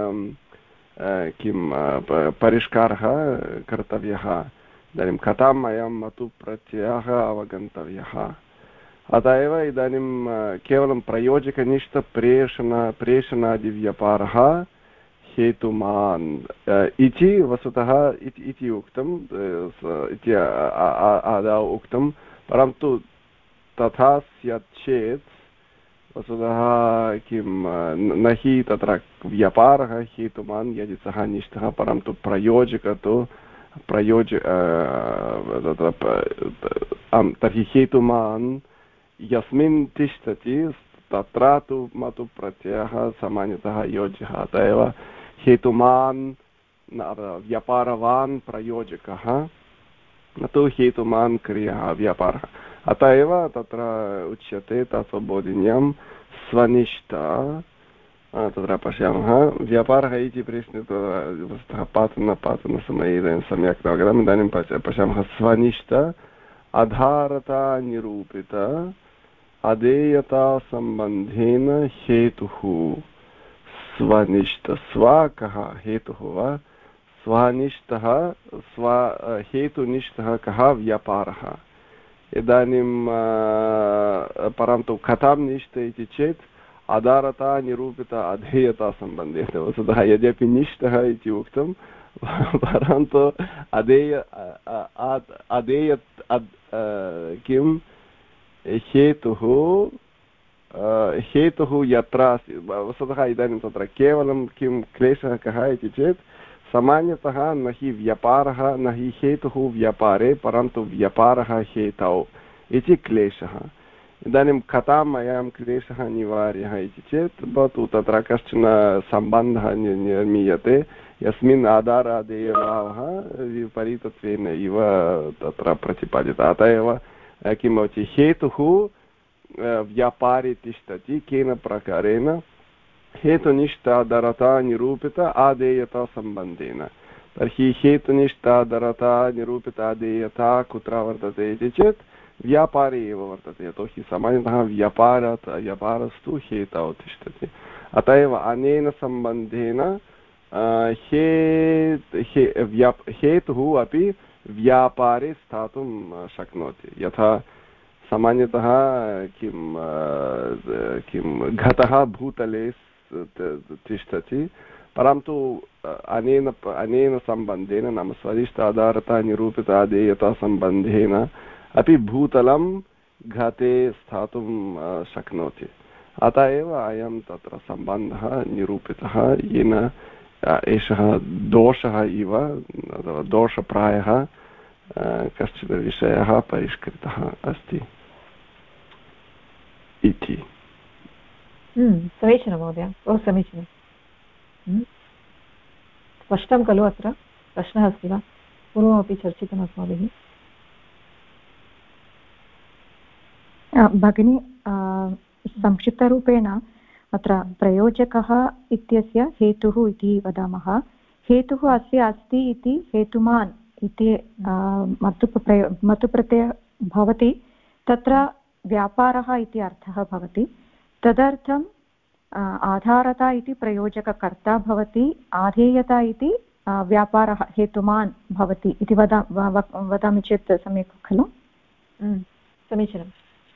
परिष्कारः कर्तव्यः इदानीं कथम् अयं मतुप्रत्ययः अवगन्तव्यः अतः एव इदानीं केवलं प्रयोजकनिष्ठप्रेषणादिव्यापारः हेतुमान् इति वस्तुतः इति उक्तम् इति आदौ उक्तं परन्तु तथा स्यात् चेत् वस्तुतः किं न हि तत्र व्यापारः हेतुमान् यदि सः निष्ठः परन्तु प्रयोजकः तु तर्हि हेतुमान् यस्मिन् तिष्ठति तत्र तु मतु प्रत्ययः सामान्यतः योज्यः अत एव हेतुमान् व्यापारवान् प्रयोजकः न तु हेतुमान् क्रियः व्यापारः अत एव तत्र उच्यते तत्त्वबोधिन्यां स्वनिष्ठा तत्र पश्यामः व्यापारः इति प्रश्ने वस्तुतः पातनसमये इदानीं सम्यक् न अवगतम् इदानीं पश्यामः स्वनिष्ठा आधारता निरूपित अधेयतासम्बन्धेन हेतुः स्वनिष्ठ स्व कः हेतुः वा स्वनिष्ठः हेतुनिष्ठः कः व्यापारः इदानीं परन्तु कथं निष्ठ इति चेत् आधारता निरूपित अधेयतासम्बन्धेन वस्तुतः यद्यपि निष्ठः इति उक्तं परन्तु किं हेतुः यत्र अस्ति वस्तुतः इदानीं तत्र केवलं किं क्लेशः कः इति चेत् सामान्यतः न हि व्यापारः न हि हेतुः व्यापारे परन्तु व्यापारः हेतौ इति क्लेशः इदानीं कथम् अयं क्लेशः निवार्यः इति चेत् भवतु तत्र कश्चन सम्बन्धः निर्मीयते यस्मिन् आधारादेयभावः विपरीतत्वेन इव तत्र प्रतिपादितः अत एव किं भवति हेतुः व्यापारे तिष्ठति केन प्रकारेण हेतुनिष्ठाधरता निरूपित आदेयतासम्बन्धेन तर्हि हेतुनिष्ठाधरता निरूपित आदेयता कुत्र वर्तते इति चेत् व्यापारे एव वर्तते यतोहि सामान्यतः व्यापारस्तु हेतौ तिष्ठति अत एव अनेन सम्बन्धेन हेतुः अपि व्यापारे स्थातुं शक्नोति यथा सामान्यतः किं घटः भूतले तिष्ठति परन्तु अनेन सम्बन्धेन नाम स्वनिष्ठाधारता निरूपित आदेयतासम्बन्धेन अपि भूतलं घटे स्थातुं शक्नोति अत एव अयं तत्र सम्बन्धः निरूपितः येन एषः दोषः इव अथवा दोषप्रायः कश्चित् विषयः परिष्कृतः अस्ति इति समीचीनं महोदय बहु समीचीनं स्पष्टं खलु अत्र प्रश्नः अस्ति वा पूर्वमपि चर्चितम् अस्माभिः भगिनी संक्षिप्तरूपेण अत्र प्रयोजकः इत्यस्य हेतुः इति वदामः हेतुः अस्य अस्ति इति हेतुमान् इति मतुप्रत्ययः भवति तत्र व्यापारः इति अर्थः भवति तदर्थम् आधारता इति प्रयोजककर्ता भवति आधेयता इति व्यापारः हेतुमान् भवति इति वदामि चेत् सम्यक् खलु समीचीनं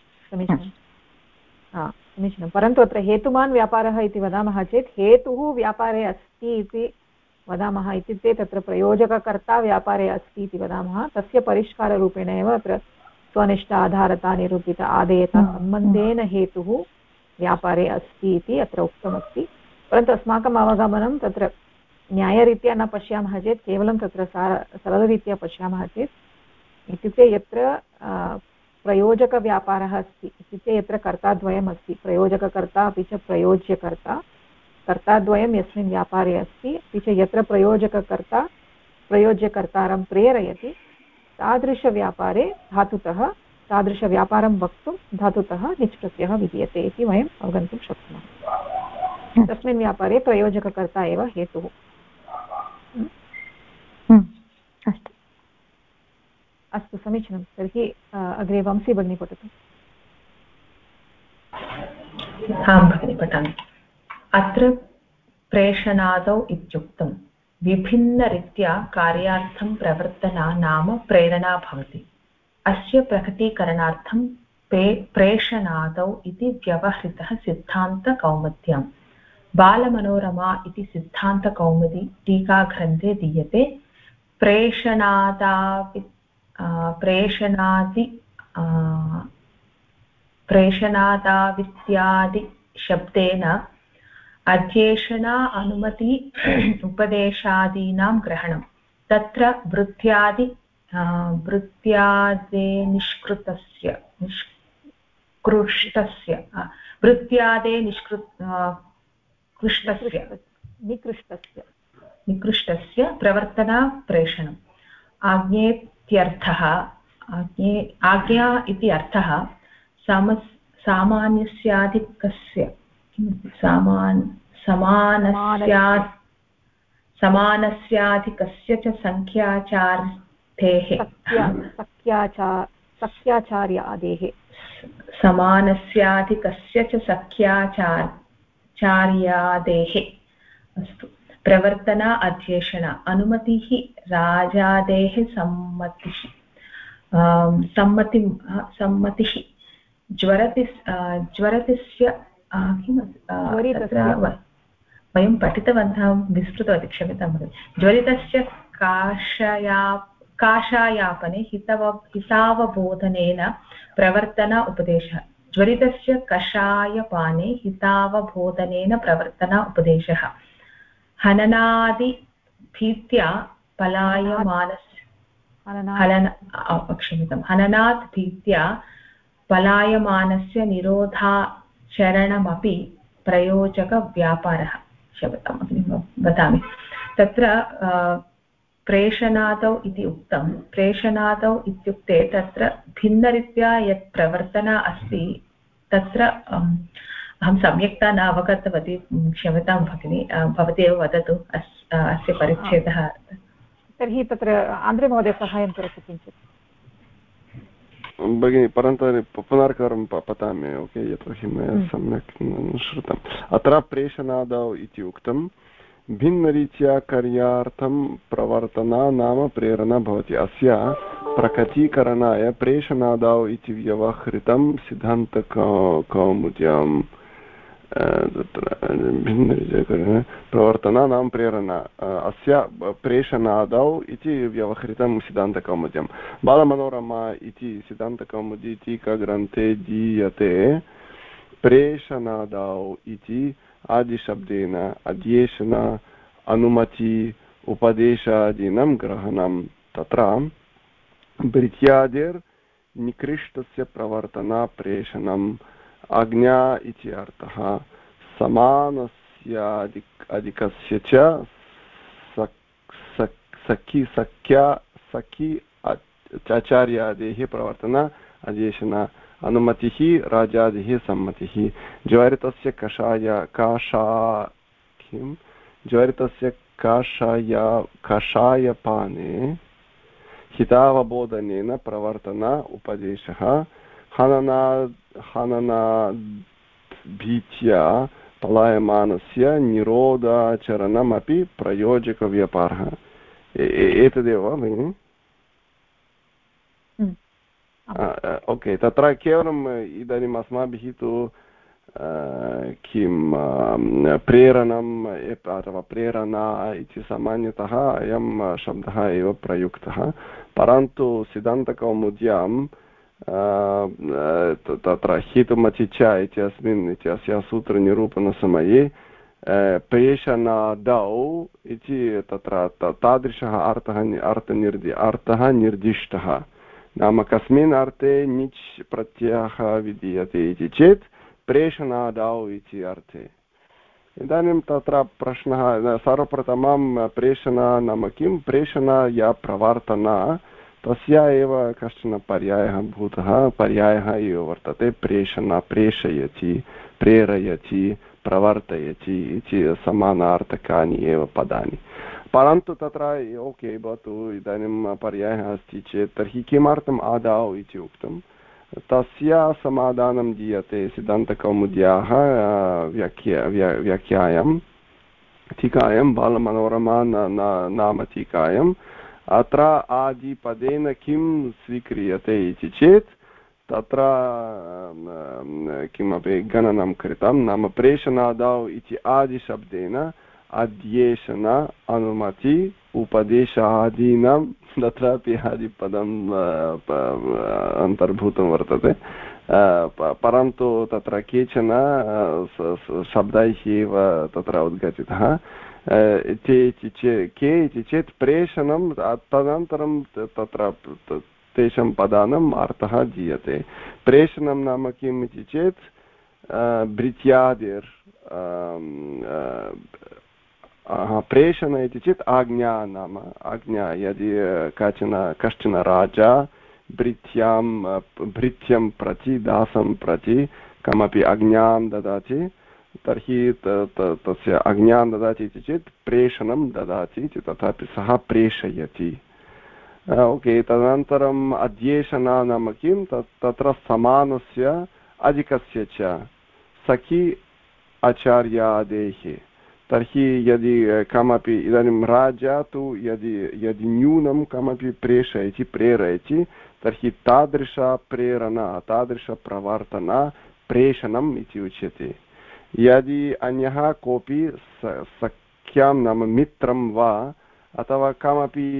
समीचीनं परन्तु अत्र हेतुमान् व्यापारः इति वदामः चेत् हेतुः व्यापारे अस्ति इति वदामः इत्युक्ते तत्र प्रयोजककर्ता व्यापारे अस्ति इति वदामः तस्य परिष्काररूपेण एव अत्र स्वनिष्ठ आधारता निरूपित आदेयता सम्बन्धेन हेतुः व्यापारे अस्ति इति अत्र उक्तमस्ति परन्तु अस्माकम् अवगमनं तत्र न्यायरीत्या न पश्यामः चेत् केवलं तत्र सरलरीत्या पश्यामः चेत् इत्युक्ते यत्र प्रयोजकव्यापारः अस्ति इत्युक्ते यत्र कर्ताद्वयम् अस्ति प्रयोजककर्ता अपि च प्रयोज्यकर्ता कर्ताद्वयं यस्मिन् व्यापारे अस्ति अपि च यत्र प्रयोजककर्ता प्रयोज्यकर्तारं प्रेरयति तादृशव्यापारे धातुतः तादृशव्यापारं वक्तुं धातुतः निच् प्रत्ययः विधीयते इति वयम् अवगन्तुं शक्नुमः तस्मिन् व्यापारे प्रयोजककर्ता एव हेतुः अस्तु अस्तु समीचीनं तर्हि अग्रे वंशी भगिनी पठतु आं भगिनि पठामि अत्र प्रेषणादौ इत्युक्तं विभिन्नरीत्या कार्यार्थं प्रवर्तना नाम प्रेरणा भवति अस्य प्रकटीकरणार्थं प्रेषणादौ इति व्यवहृतः सिद्धान्तकौमुद्यां बालमनोरमा इति सिद्धान्तकौमुदी टीकाग्रन्थे दीयते। प्रेषणादावित्यादिशब्देन अध्येषणा अनुमति उपदेशादीनां ग्रहणं तत्र वृत्त्यादे निकृष्टस्य प्रवर्तना प्रेषणम्। आज्ञा इति अर्थः समानस्याधिकस्य च संख्याचार्येः समानस्याधिकस्य च संख्याचार्यादेः। अस्तु। प्रवर्तना अध्येषणा अनुमतिः राजादेः सम्मतिः ज्वरतिस्य वयं पठितवन्तः विस्मृतवती क्षम्यतां महोदय। ज्वरितस्य काषायापने हितावबोधनेन प्रवर्तना उपदेशः। ज्वरितस्य कषायपाने हितावबोधनेन प्रवर्तना उपदेशः। हननादिभीत्या हननात् भीत्या पलायमानस्य निरोधाचरणमपि प्रयोजकव्यापारः। वदामि तत्र प्रेषणादौ इति उक्तं। प्रेषणादौ इत्युक्ते तत्र भिन्नरीत्या यत् प्रवर्तना अस्ति तत्र अहं सम्यक्तया न अवगतवती, क्षम्यतां भगिनी, भवती एव वदतु अस्य परिच्छेदः। तर्हि तत्र आन्द्रे महोदय साहाय्यं करोतु किञ्चित् भगिनी, परन्तु पुनर्करं पठामि। ओके, यतोहि मया सम्यक् न श्रुतम्। अत्र प्रेषणादौ इति उक्तं भिन्नरीत्या कार्यार्थं प्रवर्तना नाम प्रेरणा भवति। अस्य प्रकटीकरणाय प्रेषणादौ इति व्यवहृतं सिद्धान्तकौमुद्यां प्रवर्तना नाम प्रेरणा अस्य प्रेषणादौ इति व्यवहृतं सिद्धान्तकौमुद्यां। बालमनोरमा इति सिद्धान्तकौमुदी टीकाग्रन्थे दीयते। प्रेषणादौ इति आदिशब्देन अध्येषण अनुमति उपदेशादीनां ग्रहणं तत्र भृत्यादिर्निकृष्टस्य प्रवर्तना प्रेषणम्। आज्ञा इति अर्थः समानस्याधिकस्य च सखी आचार्यादेः प्रवर्तना अध्येषण अनुमतिः राजादेः सम्मतिः। ज्वरितस्य कषायपाने हितावबोधनेन प्रवर्तना उपदेशः। हननाद्भीत्या पलायमानस्य निरोधाचरणमपि प्रयोजकव्यापारः। एतदेव भगिनि? ओके, तत्र केवलम् इदानीम् अस्माभिः तु किं प्रेरणम् अथवा प्रेरणा इति सामान्यतः अयं शब्दः एव प्रयुक्तः, परन्तु सिद्धान्तकौमुद्यां तत्र हेतुमति च इत्यस्य सूत्रनिरूपणसमये प्रेषणादौ इति तत्र तादृशः अर्थः निर्दिष्टः। नाम कस्मिन् अर्थे निच् प्रत्ययः विधीयते इति चेत् प्रेषणादौ इति अर्थे। इदानीं तत्र प्रश्नः सर्वप्रथमं प्रेषणा नाम किं? प्रेषणा या प्रवर्तना तस्या एव कश्चन पर्यायः भूतः, पर्यायः एव वर्तते। प्रेषणा प्रेषयति, प्रेरयति, प्रवर्तयति इति समानार्थकानि एव पदानि। परन्तु तत्र ओके भवतु, इदानीं पर्यायः अस्ति चेत् तर्हि किमर्थम् आदौ इति उक्तं? तस्य समाधानं दीयते सिद्धान्तकौमुद्याः व्याख्यायां टीकायां बालमनोरमा नाम टीकायाम्। अत्र आदिपदेन किं स्वीक्रियते इति चेत् तत्र किमपि गणनं कृतं नाम प्रेषणादौ इति आदिशब्देन अध्येशन अनुमति उपदेशादीनां तत्रापि आदिपदम् अन्तर्भूतं वर्तते परन्तु तत्र केचन शब्दैः एव तत्र उद्घटितः के इति चेत् प्रेषणं तदनन्तरं तत्र तेषां पदानाम् अर्थः दीयते प्रेषणं नाम किम् इति चेत् भृत्यादिर् प्रेषण इति चेत् आज्ञा नाम आज्ञा यदि कश्चन राजा भृत्यं प्रति दासं प्रति कमपि आज्ञां ददाति तर्हि तस्य आज्ञां ददाति इति चेत् प्रेषणं ददाति इति तथापि सः प्रेषयति ओके तदनन्तरम् अध्येशना नाम किं तत्र समानस्य अधिकस्य च सखी आचार्यादेः तर्हि यदि कमपि इदानीं राजा तु यदि न्यूनं कमपि प्रेषयति प्रेरयति तर्हि तादृशा प्रेरणा तादृशप्रवर्तना प्रेषणम् इति उच्यते यदि अन्यः कोऽपि सख्यां नाम मित्रं वा अथवा कमपि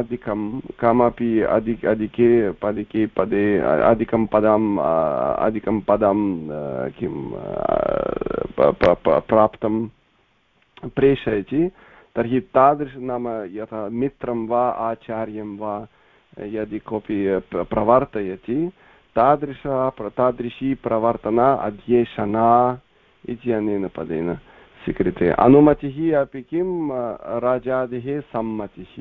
अधिके पदे अधिकं पदं किं प्राप्तं प्रेषयति तर्हि तादृश नाम यथा मित्रं वा आचार्यं वा यदि कोऽपि प्रवर्तयति तादृशी प्रवर्तना अध्येशना इति अनेन पदेन स्वीक्रियते अनुमतिः अपि किं राजादेः सम्मतिः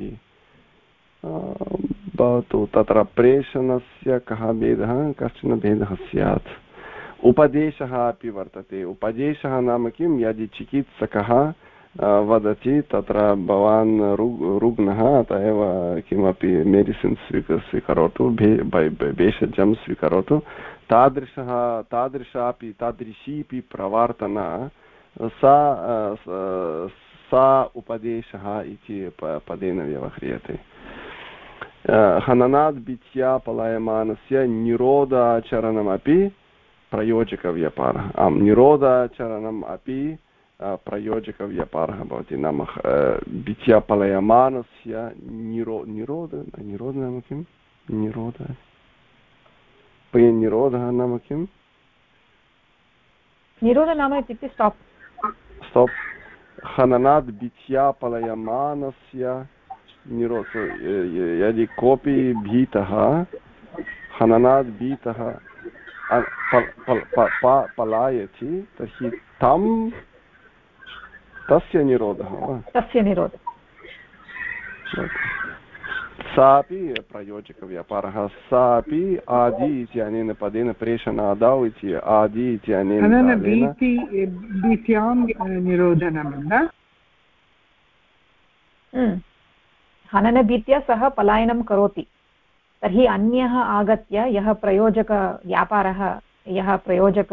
भवतु तत्र प्रेषणस्य कः भेदः कश्चन भेदः स्यात् उपदेशः अपि वर्तते उपदेशः नाम किं यदि चिकित्सकः वदति तत्र भवान् रुग्णः अतः एव किमपि मेडिसिन् स्वीकरोतु भेषजं स्वीकरोतु तादृशीपि प्रवर्तना सा उपदेशः इति पदेन व्यवह्रियते हननाद् भीत्या पलायमानस्य निरोधाचरणमपि प्रयोजकव्यापारः आम् निरोधाचरणम् अपि प्रयोजकव्यापारः भवति नाम भीत्या पलायमानस्य निरोध नाम किं निरोधः नाम किम् निरोध नाम इत्युक्ते स्टाप् हननाद् भीत्या पलायमानस्य निरोध यदि कोऽपि भीतः हननाद् भीतः पलायति तर्हि तस्य निरोधः वा तस्य निरोधः सापि प्रयोजकव्यापारः सापि आदि इति अनेन पदेन प्रेषणादौ इति आदि इति अनेन भीत्यां निरोधनं हननभीत्या सः पलायनं करोति तर्हि अन्यः आगत्य यः प्रयोजकव्यापारः यः प्रयोजक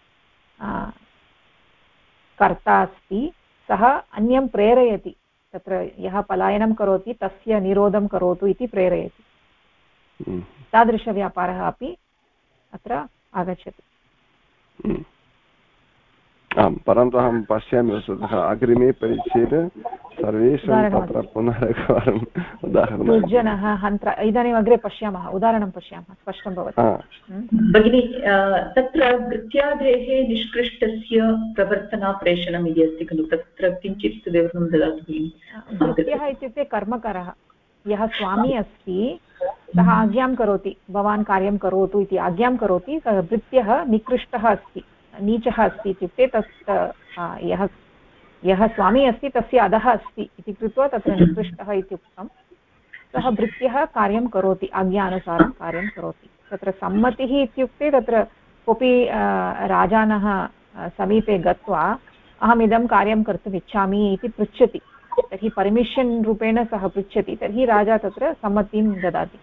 कर्ता अस्ति सः अन्यं प्रेरयति तत्र यः पलायनं करोति तस्य निरोधं करोतु इति प्रेरयति तादृशव्यापारः अपि अत्र आगच्छति आम् परन्तु अहं पश्यामि वस्तुतः अग्रिमे परिच्छेदे सर्वेषां तत्र पुनरेकवारम् उदाहरणं दुर्जनः हन्त्र इदानीम् अग्रे पश्यामः उदाहरणं पश्यामः स्पष्टं भवति भगिनी तत्र वृत्त्यादेः निष्कृष्टस्य प्रवर्तना प्रेषणम् इति अस्ति खलु तत्र किञ्चित् विवरणं ददातु भगिनि वृत्त्यः इत्युक्ते कर्मकरः यः स्वामी अस्ति सः आज्ञां करोति भवान् कार्यं करोतु इति आज्ञां करोति वृत्त्यः निकृष्टः अस्ति नीचः अस्ति इत्युक्ते तत् यः स्वामी अस्ति तस्य अधः अस्ति इति कृत्वा तत्र निकृष्टः इति उक्तं सः भृत्यः कार्यं करोति आज्ञानुसारं कार्यं करोति तत्र सम्मतिः इत्युक्ते तत्र कोऽपि राजानः समीपे गत्वा अहमिदं कार्यं कर्तुम् इच्छामि इति पृच्छति तर्हि पर्मिशन् रूपेण सः पृच्छति तर्हि राजा तत्र सम्मतिं ददाति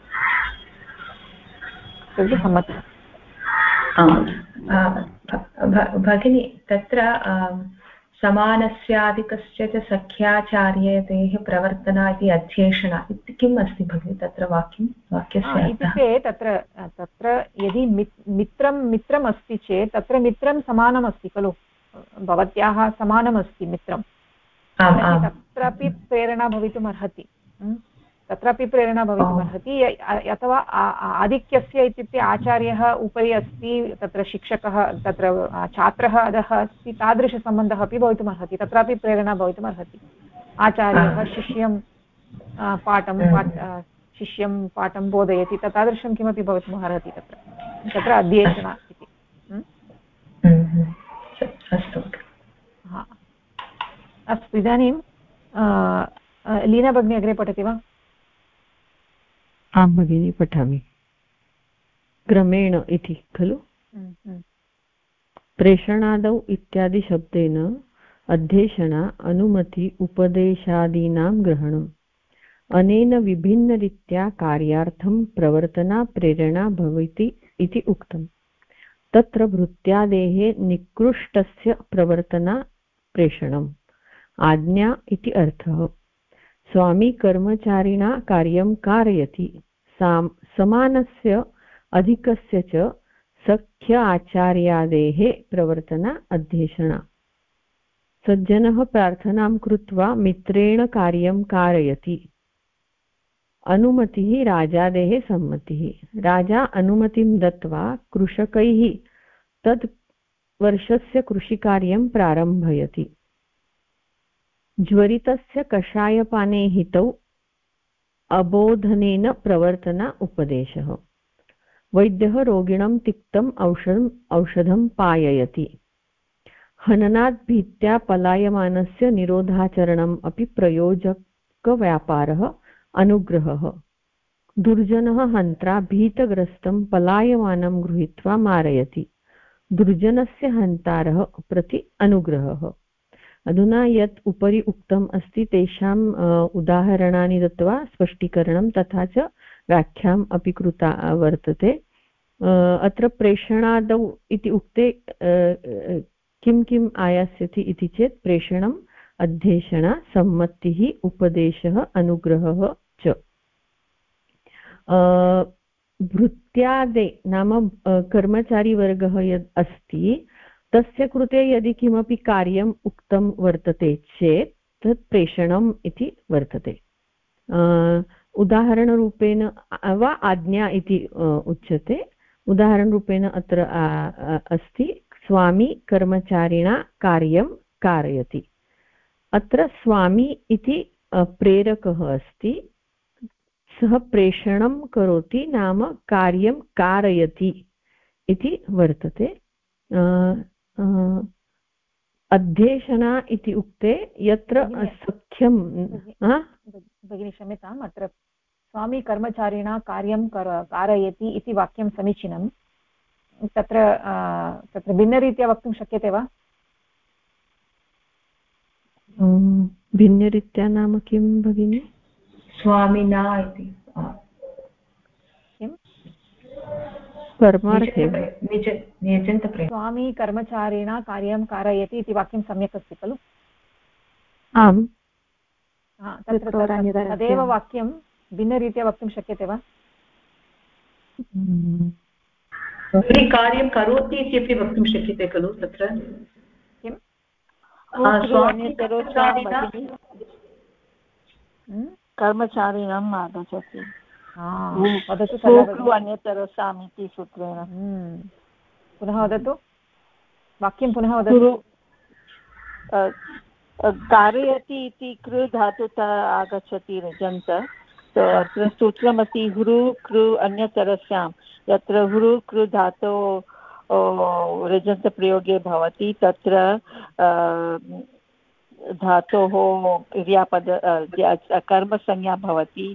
तर्हि सम्मतिः भगिनी तत्र समानस्याधिकस्य च सख्याचार्यतेः प्रवर्तना इति अध्येषणा इति किम् अस्ति भगिनि तत्र वाक्यस्य इत्युक्ते तत्र यदि मित्रम् अस्ति चेत् तत्र मित्रं समानमस्ति खलु भवत्याः समानमस्ति मित्रं तत्रापि प्रेरणा भवितुमर्हति तत्रापि प्रेरणा भवितुमर्हति अथवा आधिक्यस्य इत्युक्ते आचार्यः उपरि अस्ति तत्र शिक्षकः तत्र छात्रः अधः अस्ति तादृशसम्बन्धः अपि भवितुमर्हति तत्रापि प्रेरणा भवितुमर्हति आचार्यः शिष्यं पाठं बोधयति तादृशं किमपि भवितुमर्हति तत्र अध्येषणा इति अस्तु इदानीं लीना भगिनी अग्रे पठति वा आं भगिनी पठामि क्रमेण इति खलु प्रेषणादौ इत्यादि शब्देन अध्येषणा अनुमति उपदेशादीनां ग्रहणम् अनेन विभिन्नरीत्या कार्यार्थं प्रवर्तना प्रेरणा भवति इति उक्तम् तत्र भृत्यादेः निकृष्टस्य प्रवर्तना प्रेषणम् आज्ञा इति अर्थः स्वामी कर्मचारिणा कार्यं कारयति समानस्य अधिकस्य च सख्य आचार्यादेः प्रवर्तना अध्येषणा सज्जनः प्रार्थनां कृत्वा मित्रेण कार्यं कारयति अनुमतिः राजादेः सम्मतिः राजा अनुमतिं दत्त्वा कृषकैः तद् वर्षस्य कृषिकार्यं प्रारम्भयति ज्वरितस्य कषायपाने हितौ अबोधनेन प्रवर्तना उपदेशः वैद्यः रोगिणं तिक्तम् औषधं पाययति हननात् भीत्या पलायमानस्य निरोधाचरणम् अपि प्रयोजकव्यापारः अनुग्रहः दुर्जनः हन्त्रा भीतग्रस्तं पलायमानं गृहीत्वा मारयति दुर्जनस्य हन्तारः प्रति अनुग्रहः अधुना यत् उपरि उक्तम् अस्ति तेषाम् उदाहरणानि दत्त्वा स्पष्टीकरणं तथा च व्याख्याम् अपि कृता वर्तते अत्र प्रेषणादौ इति उक्ते किं किम् आयास्यति इति चेत् प्रेषणम् अध्येषणा सम्मतिः उपदेशः अनुग्रहः च भृत्यादे नाम कर्मचारीवर्गः यद् अस्ति तस्य कृते यदि किमपि कार्यम् उक्तं वर्तते चेत् तत् प्रेषणम् इति वर्तते उदाहरणरूपेण वा आज्ञा इति उच्यते उदाहरणरूपेण अत्र अस्ति स्वामी कर्मचारिणा कार्यं कारयति अत्र स्वामी इति प्रेरकः अस्ति सः प्रेषणं करोति नाम कार्यं कारयति इति वर्तते अध्येषणा इति उक्ते यत्र सख्यं भगिनी क्षम्यताम् अत्र स्वामी कर्मचारिणा कार्यं कारयति इति वाक्यं समीचीनं तत्र भिन्नरीत्या वक्तुं शक्यते वा भिन्नरीत्या नाम किं भगिनि स्वामिना इति स्वामी कर्मचारिणा कार्यं कारयति इति वाक्यं सम्यक् अस्ति खलु आम् तदेव वाक्यं भिन्नरीत्या वक्तुं शक्यते वा कार्यं करोति इत्यपि वक्तुं शक्यते खलु तत्र किं कर्मचारिणाम् आगच्छति वदतु अन्यतरसाम् इति सूत्रेण पुनः वदतु वाक्यं पुनः वदतु कारयति इति कृ धातुतः आगच्छति रजन्त अत्र सूत्रमस्ति हुरु कृ अन्यतरस्यां यत्र हुरु कृ धातो रजन्तप्रयोगे भवति तत्र धातोः क्रियापद कर्मसंज्ञा भवति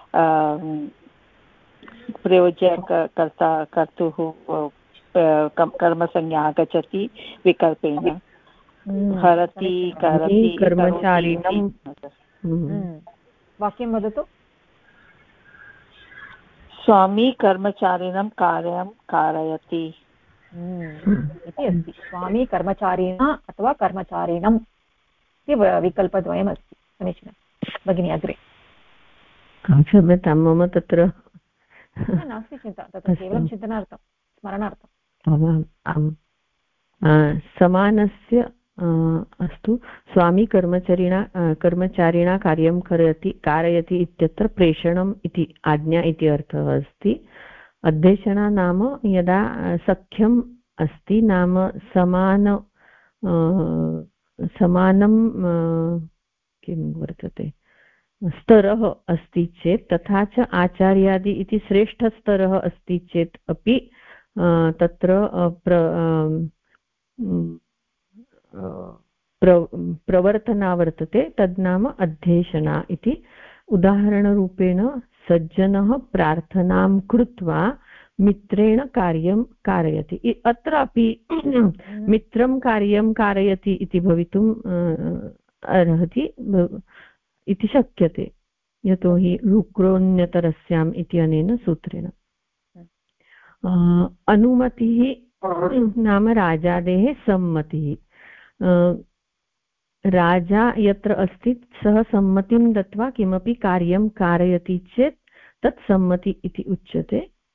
प्रयोजकर्ता कर्तुः कर्मसंज्ञा आगच्छति विकल्पेन हरति करति कर्मचारिणं वाक्यं वदतु स्वामी कर्मचारिणं कार्यं कारयति इति अस्ति स्वामी कर्मचारिणा अथवा कर्मचारिणं इति विकल्पद्वयमस्ति। समीचीनं भगिनी अग्रे। क्षम्यतां मम तत्र नास्ति चिन्ता, तत्र केवलं चिन्तनार्थं स्मरणार्थम्। आम् आम् समानस्य अस्तु स्वामी कर्मचारिणा कार्यं कारयति इत्यत्र प्रेषणम् इति आज्ञा इति अर्थः अस्ति। अध्यक्षणा नाम यदा सख्यम् अस्ति नाम समानं किं वर्तते स्तरः अस्ति चेत् तथा च आचार्यादि इति श्रेष्ठस्तरः अस्ति चेत् अपि तत्र प्रवर्तना वर्तते, तद् नाम अध्येशना इति। उदाहरणरूपेण सज्जनः प्रार्थनां कृत्वा मित्रेण कार्यं कारयति। अत्रापि मित्रं कार्यं कारयति इति भवितुम् अर्हति इति शक्यते, यतोहि रुक्रोन्यतरस्याम् इति अनेन सूत्रेण। अनुमतिः नाम राजादेः सम्मतिः। राजा यत्र अस्ति सः सम्मतिं दत्वा किमपि कार्यं कारयति चेत् तत् सम्मति इति उच्यते।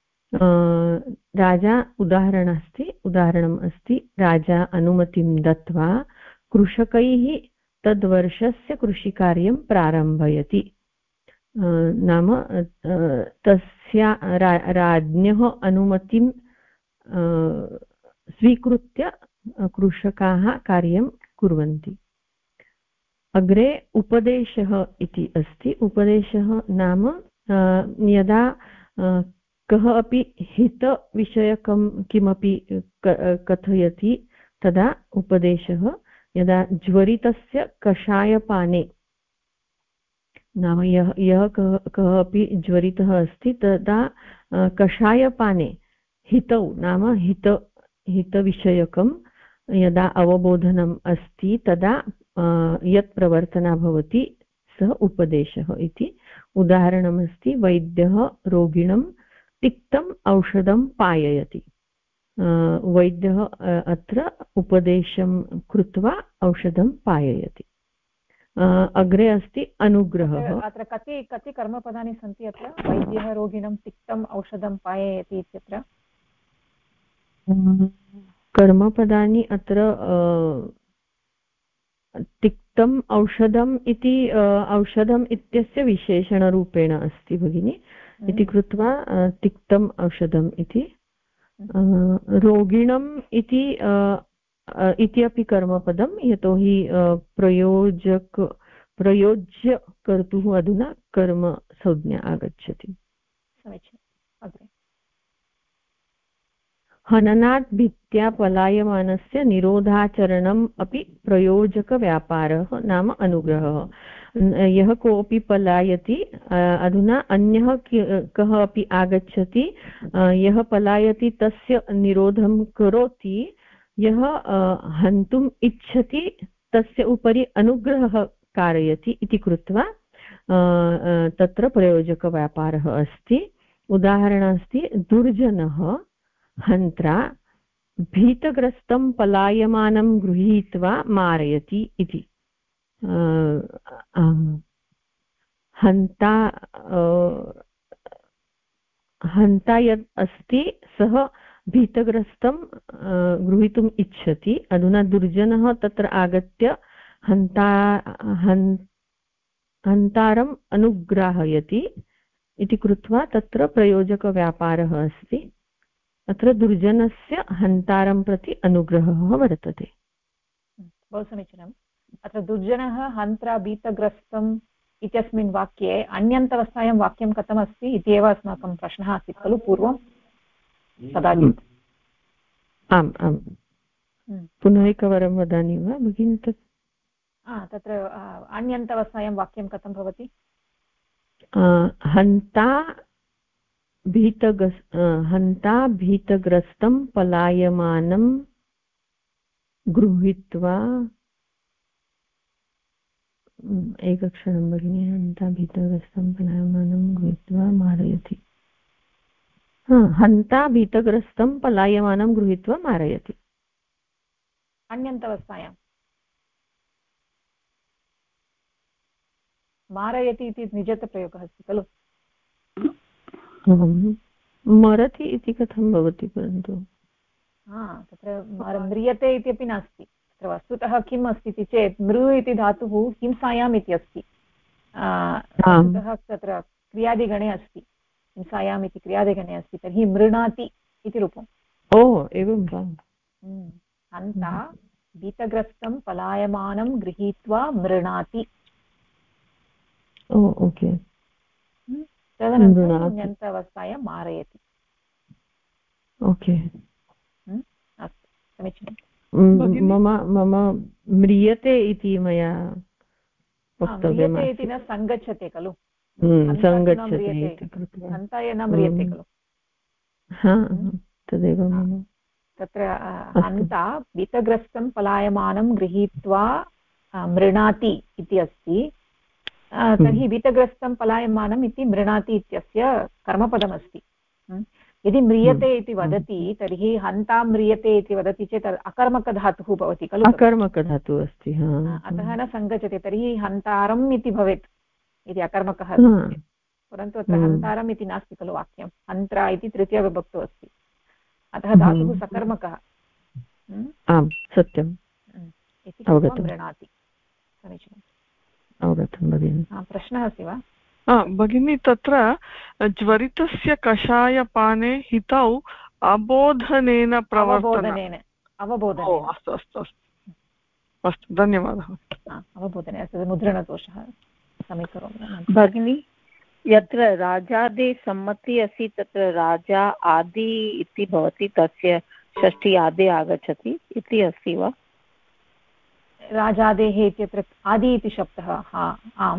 राजा उदाहरणम् अस्ति राजा अनुमतिं दत्वा कृषकैः तद्वर्षस्य कृषिकार्यं प्रारम्भयति। नाम तस्य राज्ञः अनुमतिं स्वीकृत्य कृषकाः कार्यं कुर्वन्ति। अग्रे उपदेशः इति अस्ति। उपदेशः नाम यदा कः अपि हितविषयकं किमपि कथयति तदा उपदेशः। यदा ज्वरितस्य कषायपाने नाम यः कः अपि ज्वरितः अस्ति तदा कषायपाने हितौ नाम हितविषयकं यदा अवबोधनम् अस्ति तदा यत् प्रवर्तना भवति सः उपदेशः इति। उदाहरणमस्ति वैद्यः रोगिणं तिक्तम् औषधं पाययति। वैद्यः अत्र उपदेशं कृत्वा औषधं पाययति। अग्रे अस्ति अनुग्रहः। अत्र कति कर्मपदानि सन्ति अत्र? वैद्यः रोगिणं तिक्तम् औषधं पाययति इत्यत्र कर्मपदानि अत्र तिक्तम् औषधम् इति औषधम् इत्यस्य विशेषणरूपेण अस्ति भगिनि। इति कृत्वा तिक्तम् औषधम् इति। रोगिणम् इति अपि कर्मपदं, यतोहि प्रयोज्य कर्तुः अधुना कर्मसंज्ञा आगच्छति। समीचीनम्। अग्रे हननात् भित्त्या पलायमानस्य निरोधाचरणम् अपि प्रयोजकव्यापारः नाम अनुग्रहः। यः कोऽपि पलायति, अधुना अन्यः कः अपि आगच्छति, यः पलायति तस्य निरोधं करोति, यः हन्तुम् इच्छति तस्य उपरि अनुग्रहः कारयति इति कृत्वा तत्र प्रयोजकव्यापारः अस्ति। उदाहरणम् अस्ति दुर्जनः हन्त्रा भीतग्रस्तं पलायमानं गृहीत्वा मारयति इति। हन्ता यत् अस्ति सः भीतग्रस्तं गृहीतुम् इच्छति। अधुना दुर्जनः तत्र आगत्य हन्तारम् अनुग्राहयति इति कृत्वा तत्र प्रयोजकव्यापारः अस्ति। अत्र दुर्जनस्य हन्तारं प्रति अनुग्रहः वर्तते। बहु समीचीनम्। अत्र दुर्जनः हन्त्रा भीतग्रस्तम् इत्यस्मिन् वाक्ये अन्यन्तवस्थायां वाक्यं कथमस्ति इति एव अस्माकं प्रश्नः आसीत् खलु पूर्वं कदाचित्। आम् आम् पुनः एकवारं वदामि वा भगिनि? तत्र अन्यन्तवस्थायां वाक्यं कथं भवति? हन्ता भीतग्रस्तं पलायमानं गृहीत्वा, एकक्षणं भगिनि, हन्ता भीतग्रस्तं पलायमानं गृहीत्वा मारयति। हन्ता भीतग्रस्तं पलायमानं गृहीत्वा मारयति। अन्यन्तवस्थायां मारयति इति निजतप्रयोगः अस्ति खलु। मरति इति कथं भवति परन्तु तत्र म्रियते इत्यपि नास्ति। तत्र वस्तुतः किम् अस्ति इति चेत् मृ इति धातुः हिंसायाम् इति अस्ति। वस्तुतः तत्र क्रियादिगणे अस्ति, हिंसायाम् इति क्रियादिगणे अस्ति, तर्हि मृणाति इति रूपम्। ओ एवं वा। हन्ता भीतग्रस्तं पलायमानं गृहीत्वा मृणाति। ओके। तदनन्तरं ण्यन्तावस्थायां मारयति। ओके, अस्तु, समीचीनं। मम म्रियते इति मया वक्तव्यम्। म्रियते इति न सङ्गच्छते खलु, सङ्गच्छते, हन्ताय न म्रियते खलु। तदेव मम तत्र हन्ता भीतग्रस्तं पलायमानं गृहीत्वा मृणाति इति अस्ति। तर्हि भीतग्रस्तं पलायमानम् इति मृणाति इत्यस्य कर्मपदमस्ति। यदि म्रियते इति वदति तर्हि हन्ता म्रियते इति वदति चेत् अकर्मकधातुः भवति खलु। अकर्मकधातुः अस्ति, अतः न सङ्गच्छते, तर्हि हन्तारम् इति भवेत् इति अकर्मकः अस्ति। परन्तु अत्र हन्तारम् इति नास्ति खलु वाक्यं, हन्त्रा इति तृतीयविभक्तौ अस्ति, अतः धातुः सकर्मकः। आम्, सत्यम्, इति कृत्वा मृणाति। समीचीनम्, अवगतं भगिनि। प्रश्नः अस्ति वा? भगिनी, तत्र ज्वरितस्य कषायपाने हितौ अबोधनेन प्रवर्तनेन। अस्तु अस्तु अस्तु अस्तु, धन्यवादः। अवबोधने अस्ति, मुद्रणदोषः, समीकरोमि भगिनी। यत्र राजादे सम्मति अस्ति तत्र राजा आदि इति भवति, तस्य षष्ठी आदे आगच्छति इति अस्ति वा? राजादेः इत्यत्र आदि इति शब्दः, आम्।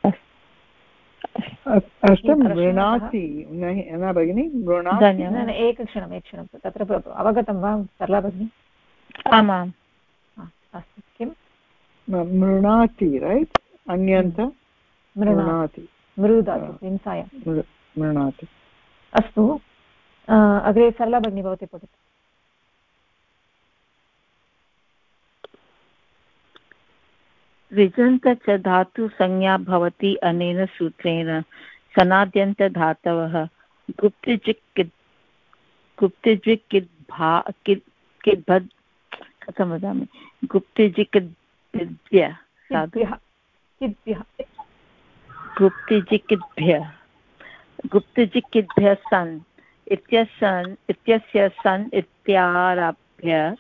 अष्टं मृणाति न भगिनि? एकक्षणं तत्र अवगतं वा सरला भगिनी? आमाम्, अस्तु। किं मृणाति, रैट्? अन्यन्त मृणाति, मृधातु हिंसायां मृणाति। अस्तु, अग्रे सरला भगिनी भवती पठतु। ऋजन्त च धातु संज्ञा भवति अनेन सूत्रेण। सनाद्यन्तधातवः कथं वदामि, गुप्तिजिकिद्भ्यः सन् इत्यस्य सन् इत्यारभ्य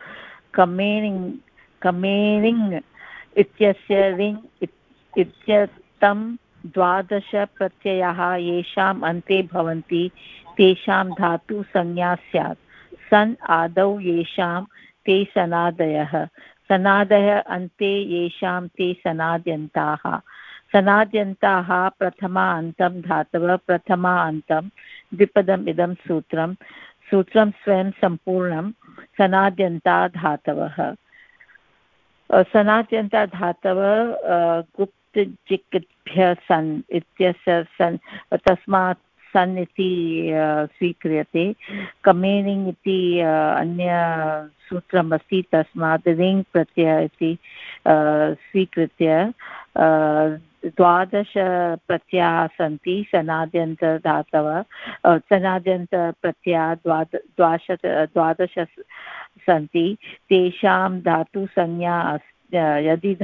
कमेनिङ् इत्यस्य रिङ् इत्यतं द्वादश प्रत्ययाः येषाम् अन्ते भवन्ति तेषां धातु संज्ञा स्यात्। सन् आदौ येषां ते सनादयः, सनादयः अन्ते येषां ते सनाद्यन्ताः। सनाद्यन्ताः प्रथमा अन्तं धातवः, प्रथमा अन्तं द्विपदम् इदं सूत्रं स्वयं सम्पूर्णं सनाद्यन्ता धातवः। सनाद्यन्ता धातवः गुप्तजिक्भ्यः सन् इत्यस्य सन्, तस्मात् सन् इति स्वीक्रियते। कमेनिङ् इति अन्य सूत्रमस्ति, तस्मात् रिङ् प्रत्यय इति स्वीकृत्य द्वादश प्रत्ययाः सन्ति सनाद्यन्तधातवः। सनाद्यन्तप्रत्ययाः द्वादश सन्ति, तेषां धातु संज्ञा यदि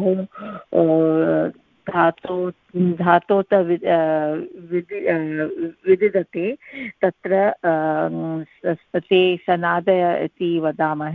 धातोत विदिदते तत्र ते सनादय इति वदामः।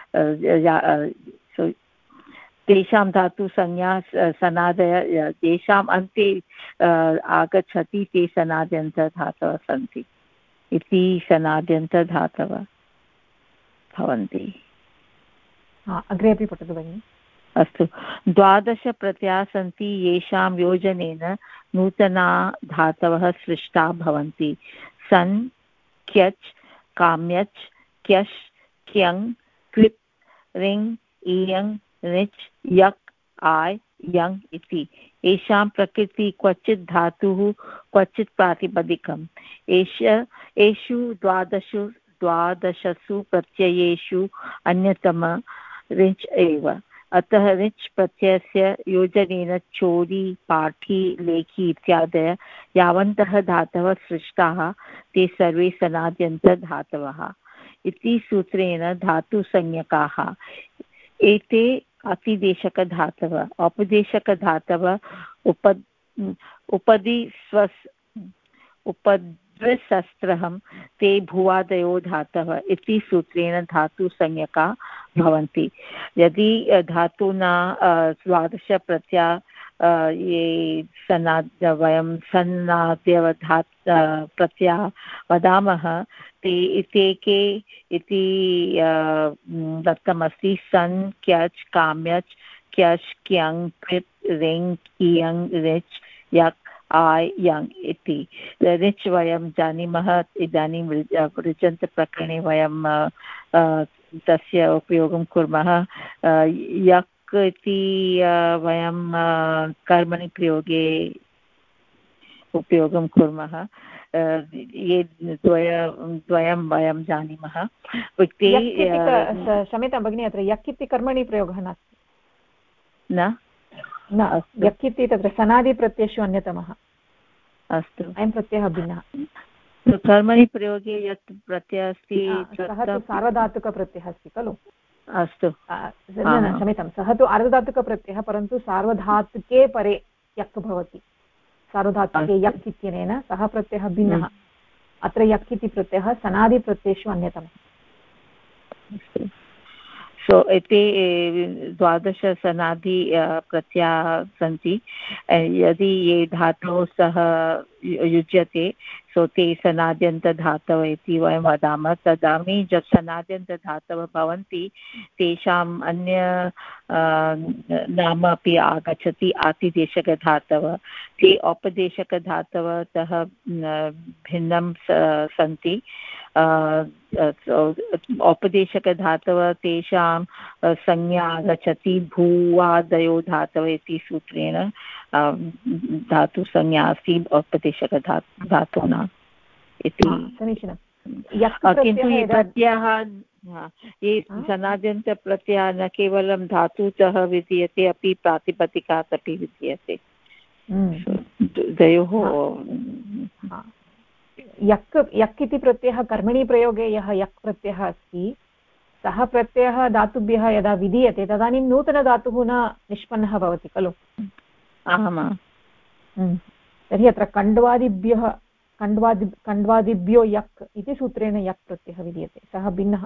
तेषां धातु संज्ञा सनादय, येषाम् अन्ते आगच्छति ते सनाद्यन्तधातवः सन्ति इति सनाद्यन्तधातवः भवन्ति। अग्रे अपि पठतु भगिनि। अस्तु, द्वादश प्रत्ययाः सन्ति येषां योजनेन नूतना धातवः सृष्टा भवन्ति। सन्, क्यच्, काम्यच्, क्यश्, क्यङ्, क्लिप्, रिङ्, इयङ्, ऋच्, यक्, आय्, यङ् इति। येषां प्रकृति क्वचित् धातुः क्वचित् प्रातिपदिकम्। एषु द्वादशसु प्रत्ययेषु अन्यतम ऋच् एव। अतः णिच् प्रत्ययस्य योजनेन चोरी पाठी लेखी इत्यादयः यावन्तः धातवः सृष्टाः ते सर्वे सनाद्यन्तधातवः इति सूत्रेण धातुसंज्ञकाः। एते अतिदेशकधातवः औपदेशकधातवः उपद्विसस्त्रहं ते भुवादयो धातवः इति सूत्रेण धातुसंज्ञका भवन्ति। यदि धातुना द्वादश प्रत्यया ये वयं सन्नाद्यवधात् प्रत्यया वदामः ते के इति दत्तमस्ति। सन् क्यच् काम्यच् क्यश् क्यङ् कृत् रेङ् कियङ् रिच् यक् आय् यङ् इति। रिच् वयं जानीमः, इदानीं ऋजन्तप्रकरणे वयं तस्य उपयोगं कुर्मः। यक् इति वयं कर्मणि प्रयोगे उपयोगं कुर्मः। ये द्वयं वयं जानीमः। क्षम्यतां भगिनि, अत्र यक् इति कर्मणि प्रयोगः नास्ति न यक् इति तत्र सनादिप्रत्ययेषु अन्यतमः। अस्तु, अयं प्रत्ययः भिन्नः। कर्मणि प्रयोगे यत् प्रत्ययः अस्ति सः तु सार्वधातुकप्रत्ययः अस्ति खलु। अस्तु, क्षम्यतां, सः तु आर्धधातुकप्रत्ययः, परन्तु सार्वधातुके परे यक् भवति। सार्वधातुके यक् इत्यनेन सः प्रत्ययः भिन्नः। अत्र यक् इति प्रत्ययः सनादिप्रत्ययेषु अन्यतमः। सो एते द्वादश सनादि प्रत्ययाः सन्ति। यदि ये धातवौ सह युज्यते सो ते सनाद्यन्तधातवः इति वयं वदामः। तदानीं जब सनाद्यन्तधातवः भवन्ति तेषाम् अन्य नाम अपि आगच्छति आतिदेशकधातवः। ते औपदेशकधातवतः भिन्नं सन्ति। औपदेशकधातवः तेषां संज्ञा आगच्छति भूवादयो धातवः इति सूत्रेण धातुसंज्ञा अस्ति औपदेशकधातूनाम् इति। किन्तु ये प्रत्ययः ये सनाद्यन्तप्रत्ययः न केवलं धातुतः विधीयते अपि प्रातिपदिकात् अपि विधीयते। द्वयोः यक् इति प्रत्ययः कर्मणि प्रयोगे यः यक् प्रत्ययः अस्ति सः प्रत्ययः धातुभ्यः यदा विधीयते तदानीं नूतनधातुः न निष्पन्नः भवति खलु। आमां। तर्हि अत्र कण्ड्वादिभ्यो यक् इति सूत्रेण यक् प्रत्ययः विधीयते, सः भिन्नः।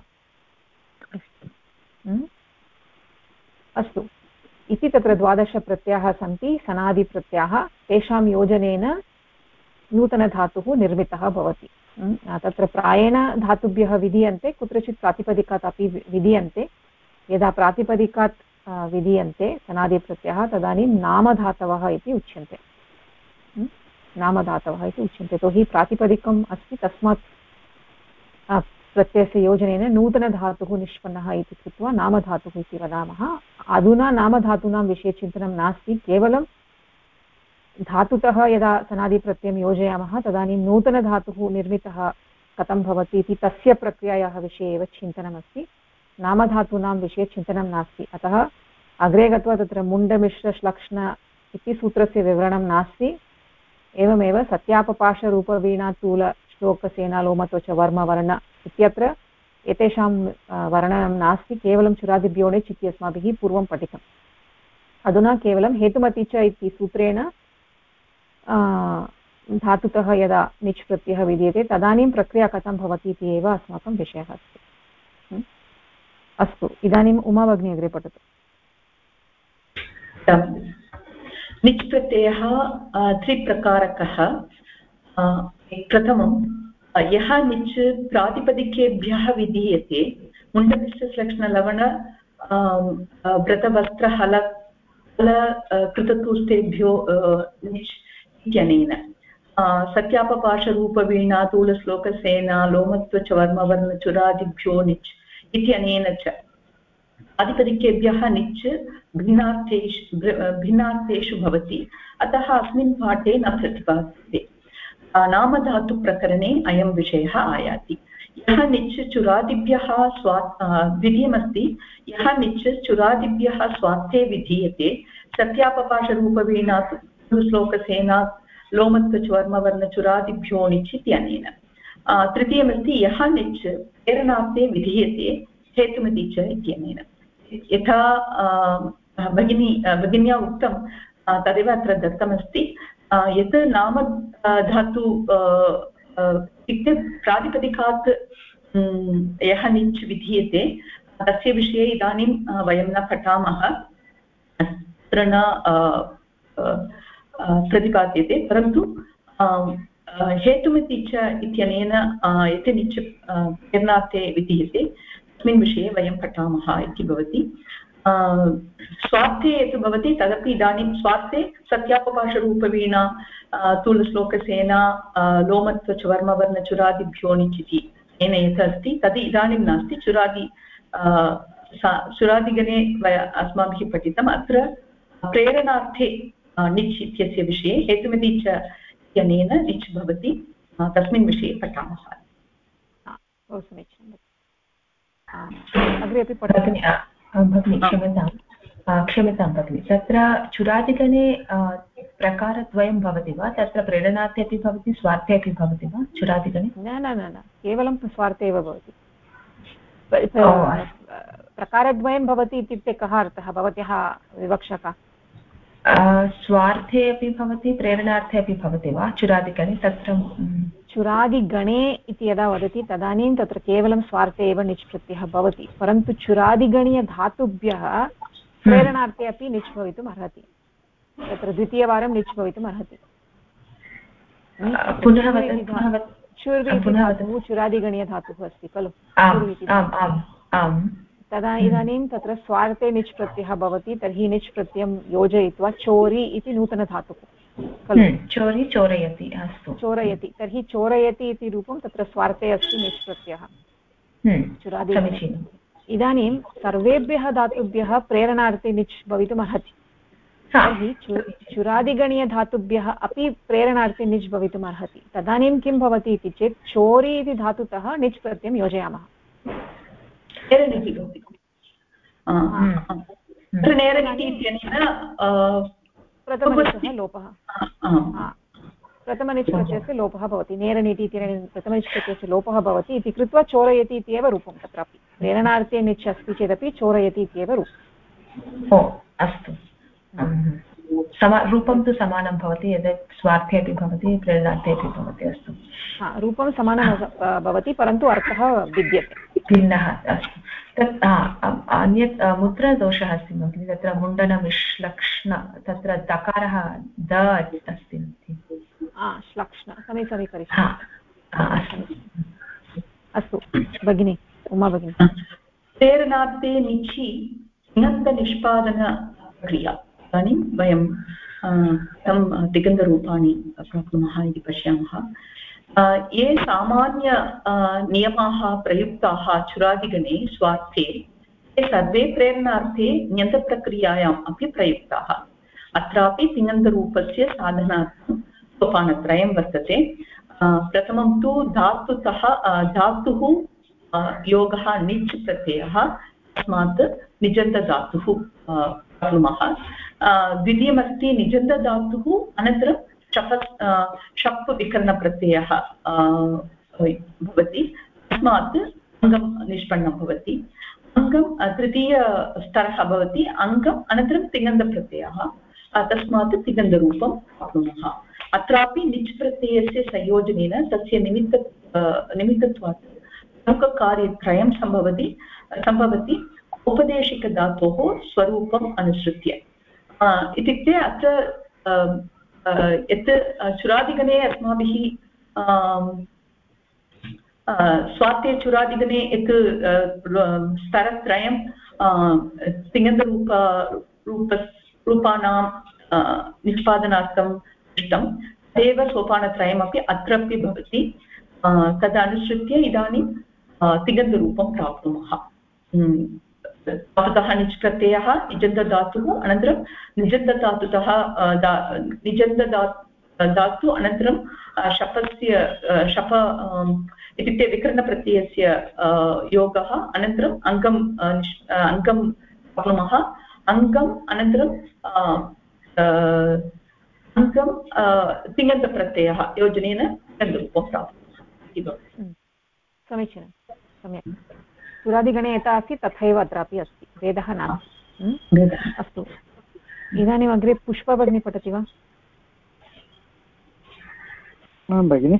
अस्तु, इति तत्र 12 प्रत्ययाः सन्ति सनादिप्रत्ययाः। तेषां योजनेन नूतनधातुः निर्मितः भवति। तत्र प्रायेण धातुभ्यः विधीयन्ते, कुत्रचित् प्रातिपदिकात् अपि विधीयन्ते। यदा प्रातिपदिकात् विधीयन्ते सनादिप्रत्ययः तदानीं नामधातवः इति उच्यन्ते। नामधातवः इति उच्यन्ते, यतोहि प्रातिपदिकम् अस्ति, तस्मात् प्रत्ययस्य योजनेन नूतनधातुः निष्पन्नः इति कृत्वा नामधातुः इति वदामः। अधुना नामधातूनां विषये चिन्तनं नास्ति, केवलं धातुतः यदा सनादिप्रत्ययं योजयामः तदानीं नूतनधातुः निर्मितः कथं भवति इति तस्य प्रक्रियायाः विषये एव चिन्तनमस्ति, नामधातूनां विषये चिन्तनं नास्ति। अतः अग्रे गत्वा तत्र मुण्डमिश्रश्लक्ष्ण इति सूत्रस्य विवरणं नास्ति। एवमेव सत्यापपाशरूपवीणातूल श्लोकसेनालोमत्वच वर्मवर्ण इत्यत्र एतेषां वर्णनं नास्ति, केवलं चुरादिभ्यो णिच् इति अस्माभिः पूर्वं पठितम्। अधुना केवलं हेतुमति च इति सूत्रेण धातुतः यदा णिच् प्रत्ययः विधीयते तदानीं प्रक्रिया कथं भवति इति एव अस्माकं विषयः अस्ति। अस्तु, इदानीम् उमा भगिनी अग्रे पठतु। णिच् प्रत्ययः त्रिप्रकारकः। प्रथमं यः णिच् प्रातिपदिकेभ्यः विधीयते, मुण्डमिश्रश्लक्ष्णलवण व्रतवस्त्रहल कृततूस्तेभ्यो णिच् इत्यनेन, सत्यापपाशरूपवीणातूलश्लोकसेना लोमत्वच वर्मवर्णचुरादिभ्यो णिच् इत्यनेन च प्रातिपदिकेभ्यः णिच् भिन्नार्थेषु भवति। अतः अस्मिन् पाठे न प्रतिपाद्यते। नामधातुप्रकरणे अयं विषयः आयाति। यः निच् चुरादिभ्यः द्वितीयमस्ति यः निच् चुरादिभ्यः स्वार्थे विधीयते सत्यापपाशरूपवीणात् श्लोकसेनात् लोमत्वचर्मवर्णचुरादिभ्यो निच् इत्यनेन तृतीयमस्ति यः निच् प्रेरणार्थे विधीयते हेतुमति च इत्यनेन यथा भगिन्या उक्तं तदेव अत्र दत्तमस्ति यत् नाम धातु इत्युक्ते प्रातिपदिकात् यः निच् विधीयते तस्य विषये इदानीं वयं न पठामः अत्र न प्रतिपाद्यते परन्तु हेतुमति च इत्यनेन यत् निच् प्रेरणार्थे विधीयते तस्मिन् विषये वयं पठामः इति भवति स्वार्थे यत् भवति तदपि इदानीं स्वार्थे सत्यापपाशरूपवीणा स्थूलश्लोकसेना लोमत्वचर्मवर्णचुरादिभ्यो निच् इति येन यत् अस्ति तद् इदानीं नास्ति चुरादिगणे अस्माभिः पठितम् अत्र प्रेरणार्थे निच् इत्यस्य विषये हेतुमति च इत्यनेन निच् भवति तस्मिन् विषये पठामः अग्रे अपि पठति भगिनि क्षम्यतां भगिनि तत्र चुरादिगणे प्रकारद्वयं भवति वा तत्र प्रेरणार्थे अपि भवति स्वार्थे अपि भवति वा चुरादिगणे न केवलं स्वार्थे एव भवति प्रकारद्वयं भवति इत्युक्ते कः अर्थः भवत्याः विवक्षा का स्वार्थे अपि भवति प्रेरणार्थे अपि भवति वा चुरादिगणे तत्र चुरादिगणे इति यदा वदति तदानीं तत्र केवलं स्वार्थे एव निच् प्रत्ययः भवति परन्तु चुरादिगणीयधातुभ्यः प्रेरणार्थे अपि निच् भवितुम् अर्हति तत्र द्वितीयवारं निच् भवितुम् अर्हति धातुः चुरादिगणीयधातुः अस्ति खलु तदा इदानीं तत्र स्वार्थे निच् प्रत्ययः भवति तर्हि निच् प्रत्ययं योजयित्वा चोरि इति नूतनधातुः खलु चोरि चोरयति अस्तु चोरयति तर्हि चोरयति इति रूपं तत्र स्वार्थे अस्ति निच् प्रत्ययः चुरादिगणे इदानीं सर्वेभ्यः धातुभ्यः प्रेरणार्थे निच् भवितुम् अर्हति तर्हि चुरादिगणीयधातुभ्यः अपि प्रेरणार्थे निच् भवितुम् अर्हति तदानीं किं भवति इति चेत् चोरि इति धातुतः निच् प्रत्ययं योजयामः प्रथमनिचः लोपः प्रथमनिच् प्रत्ययस्य लोपः भवति नेरनीति इत्यनेन प्रथमनिच् प्रत्ययस्य लोपः भवति इति कृत्वा चोरयति इत्येव रूपं तत्रापि प्रेरणार्थे निच् अस्ति चेदपि चोरयति इत्येव रूपम् अस्तु रूपं तु समानं भवति यद् स्वार्थे अपि भवति प्रेरणार्थे अपि भवति अस्तु रूपं समानं भवति परन्तु अर्थः भिद्यते भिन्नः अस्तु तत् अन्यत् मुद्रादोषः अस्ति भगिनि तत्र मुण्डनमिश्लक्ष्ण तत्र दकारः द अस्ति श्लक्ष्ण अस्तु भगिनि उमा भगिनि प्रेरणार्थे निचि तिङन्तनिष्पादनक्रिया इदानीं वयं तं तिङन्तरूपाणि प्राप्नुमः इति पश्यामः ये सामान्य नियमाः प्रयुक्ताः चुरादिगणे स्वार्थे ते सर्वे प्रेरणार्थे ण्यन्तप्रक्रियायाम् अपि प्रयुक्ताः अत्रापि तिङन्तरूपस्य साधनार्थं सोपानत्रयं वर्तते प्रथमं तु धातुः योगः निच् प्रत्ययः तस्मात् निजन्तधातुः प्राप्नुमः द्वितीयमस्ति निजन्तधातुः अनन्तरं शप् विकरणप्रत्ययः भवति तस्मात् अङ्गं निष्पन्नं भवति अङ्गं तृतीयस्तरः भवति अङ्गम् अनन्तरं तिङन्तप्रत्ययः तस्मात् तिङन्तरूपं प्राप्नुमः अत्रापि निच् प्रत्ययस्य संयोजनेन तस्य निमित्तत्वात् प्रमुखकार्यत्रयं सम्भवति औपदेशिकधातोः स्वरूपम् अनुसृत्य इत्युक्ते अत्र यत् चुरादिगणे अस्माभिः स्वार्थे चुरादिगणे यत् स्तरत्रयं तिङन्तरूपाणां निष्पादनार्थं दृष्टं तदेव सोपानत्रयमपि अत्रापि भवति तदनुसृत्य इदानीं तिङन्तरूपं प्राप्नुमः धातुतः निच् प्रत्ययः निजन्तधातुः अनन्तरं निजन्तधातुतः धातु अनन्तरं शपस्य शप इत्युक्ते विकरणप्रत्ययस्य योगः अनन्तरम् अङ्गं प्राप्नुमः अङ्गम् अनन्तरं अङ्गं तिङन्तप्रत्ययः योजनेन रूपं प्राप्नुमः। समीचीनं सम्यक् सुरादिगणे यथा अस्ति तथैव अत्रापि अस्ति भेदः नास्ति। अस्तु इदानीम् अग्रे पुष्पा भगिनी पठति वा? आं भगिनि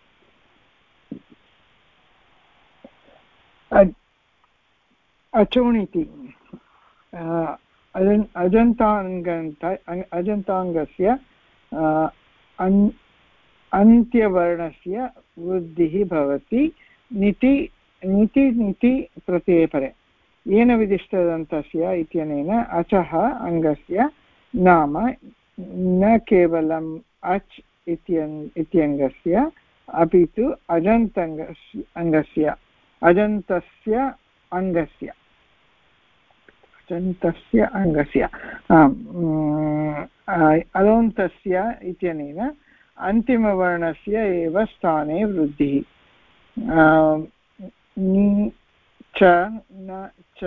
अचोणिति अजन्ताङ्गस्य अन्त्यवर्णस्य वृद्धिः भवति निति निति निति प्रत्ययपरे येन विदिष्टदन्तस्य इत्यनेन अचः अङ्गस्य नाम न केवलम् अच् इत्यङ्गस्य अपि तु अजन्तस्य अजन्तस्य अलोन्तस्य इत्यनेन अन्तिमवर्णस्य एव स्थाने वृद्धिः नि च न च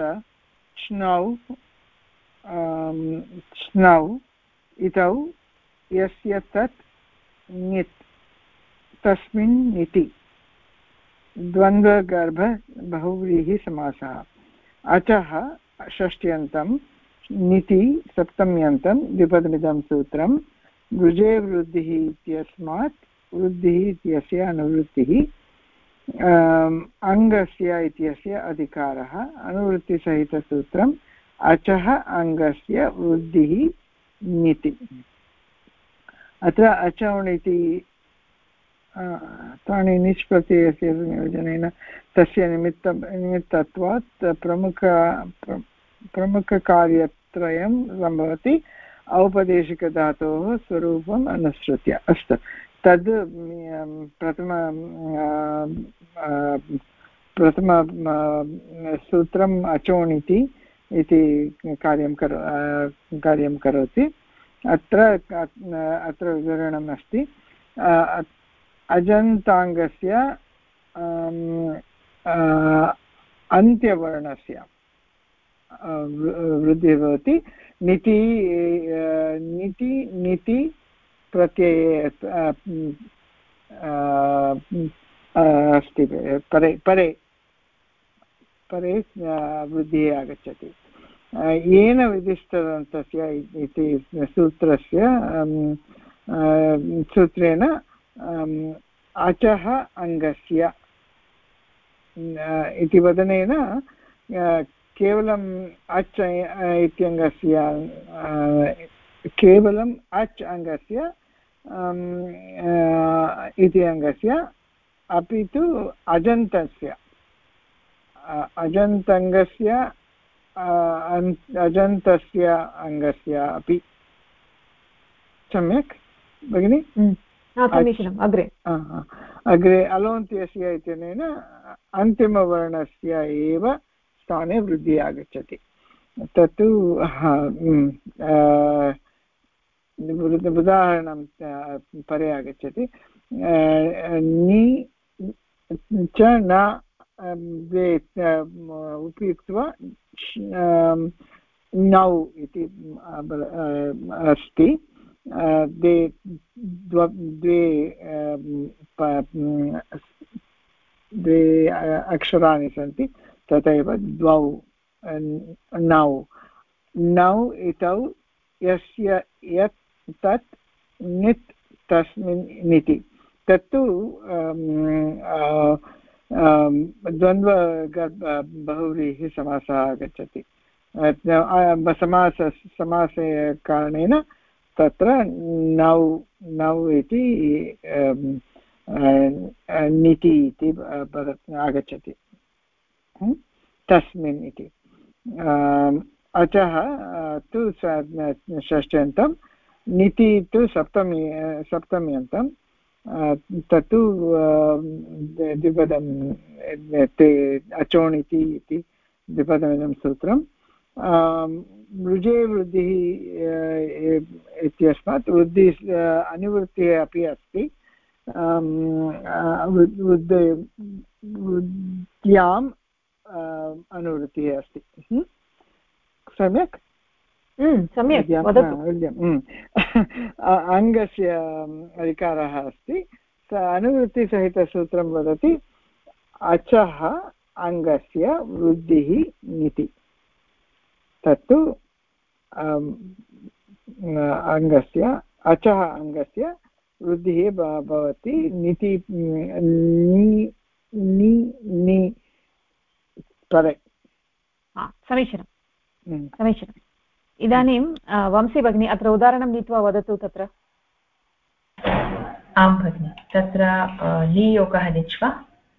स्नौ इतौ यस्य तत् नित् तस्मिन् निति द्वन्द्वगर्भ बहुव्रीहिसमासः अचः षष्ट्यन्तं निति सप्तम्यन्तं द्विपदमिदं सूत्रं वृजे वृद्धिः इत्यस्मात् वृद्धिः इत्यस्य अनुवृत्तिः अङ्गस्य इत्यस्य अधिकारः अनुवृत्तिसहितसूत्रम् अचः अङ्गस्य वृद्धिः निति। अत्र अचौणिति तानि निच् प्रत्ययस्य संयोजनेन तस्य निमित्तत्वात् प्रमुखकार्यत्रयं सम्भवति औपदेशिकधातोः स्वरूपम् अनुसृत्य। अस्तु तद् प्रथम सूत्रम् अचोणिति इति कार्यं करोति। अत्र विवरणम् अस्ति अजन्ताङ्गस्य अन्त्यवर्णस्य वृद्धिः भवति निति निति प्रत्यये अस्ति परे परे परे वृद्धिः आगच्छति येन विदिष्टदन्तस्य इति सूत्रस्य सूत्रेण अचः अङ्गस्य इति वदनेन केवलम् अच् इत्यङ्गस्य केवलम् अच् अङ्गस्य इति अङ्गस्य अपि तु अजन्तस्य अङ्गस्य अपि। सम्यक् भगिनि? समीचीनम्। अग्रे अलोन्त्यस्य इत्यनेन अन्तिमवर्णस्य एव स्थाने वृद्धिः आगच्छति। तत्तु उदाहरणं परे आगच्छति नि च न द्वे उपयुक्त्वा नौ इति अस्ति द्वे अक्षराणि सन्ति तथैव द्वौ नौ नौ इतौ यस्य यत् तत् नित् तस्मिन् निति तत्तु द्वन्द्व बहुव्रीहि समासः आगच्छति। समासे कारणेन तत्र नौ इति निति इति आगच्छति तस्मिन् इति। अचः तु षष्ट्यन्तं निति तु सप्तम्यन्तं तत्तु द्विपदं ते अचोणिति इति द्विपदमिदं सूत्रम् मृजे वृद्धिः इत्यस्मात् अनुवृत्तिः अपि अस्ति वृद्ध्याम् अनुवृत्तिः अस्ति सम्यक् सम्यक् अङ्गस्य अधिकारः अस्ति स अनुवृत्तिसहितसूत्रं वदति अचः अङ्गस्य वृद्धिः इति तत्तु अङ्गस्य अचः अङ्गस्य वृद्धिः भवति निति नि परे समीचीनं समीचीनम् इदानीं वंशी भगिनी अत्र उदाहरणं नीत्वा वदतु तत्र आं भगिनि तत्र नियोगः निच् वा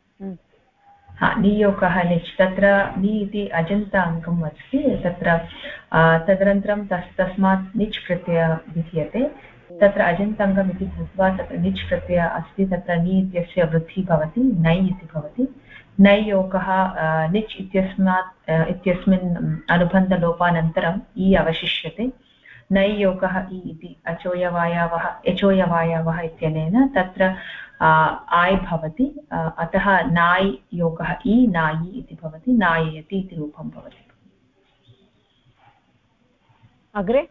नियोगः निच् तत्र नि इति अजन्ताङ्गम् अस्ति तत्र तदनन्तरं तस्मात् निच् प्रत्ययः विधीयते तत्र अजन्ताङ्गम् इति कृत्वा तत्र निच् प्रत्ययः अस्ति तत्र नि इत्यस्य वृद्धिः भवति नै इति भवति नै योगः निच् इत्यस्मिन् अनुबन्धलोपानन्तरम् इ अवशिष्यते नै योगः इ इति एचोयवायावः इत्यनेन तत्र आय् भवति अतः नाय् योगः इ नायि इति भवति नाययति इति रूपं भवति अग्रे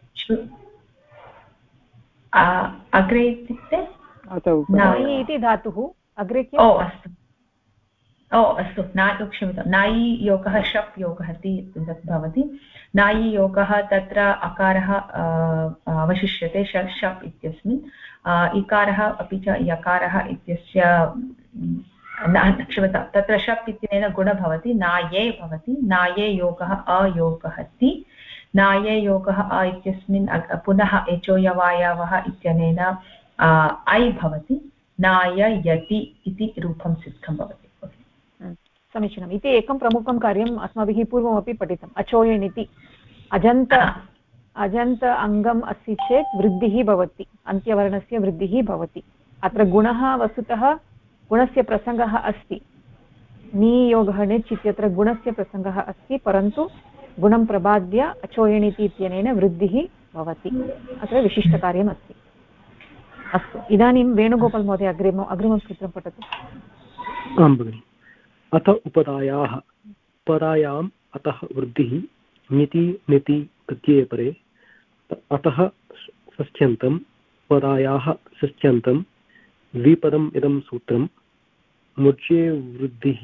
अग्रे इत्युक्ते नायि इति धातुः अग्रे किम् अस्तु क्षम्यतां नायि योगः शप् योगः ति भवति नायि योगः तत्र अकारः अवशिष्यते शप् इत्यस्मिन् इकारः अपि च यकारः इत्यस्य क्षम्यतां तत्र शप् इत्यनेन गुणः भवति नाये भवति नाये योगः अयोगः ति नाये योगः अ इत्यस्मिन् पुनः एचोयवायावः इत्यनेन ऐ भवति नाययति इति रूपं सिद्धं भवति समीचीनम् इति एकं प्रमुखं कार्यम् अस्माभिः पूर्वमपि पठितम् अचोयन् इति अजन्त अङ्गम् अस्ति चेत् वृद्धिः भवति अन्त्यवर्णस्य वृद्धिः भवति अत्र गुणः वस्तुतः गुणस्य प्रसङ्गः अस्ति नियोगः निच् इत्यत्र गुणस्य प्रसङ्गः अस्ति परन्तु गुणं प्रबाद्य अचोयन् इत्यनेन वृद्धिः भवति अत्र विशिष्टकार्यम् अस्ति अस्तु इदानीं वेणुगोपाल् महोदय अग्रिमं सूत्रं पठतु आं भगिनि अथ उपदायाम् अतः वृद्धिः निति निति प्रत्यये परे अतः षष्ठ्यन्तं पदायाः षष्ठ्यन्तं द्विपदम् इदं सूत्रं मृजे वृद्धिः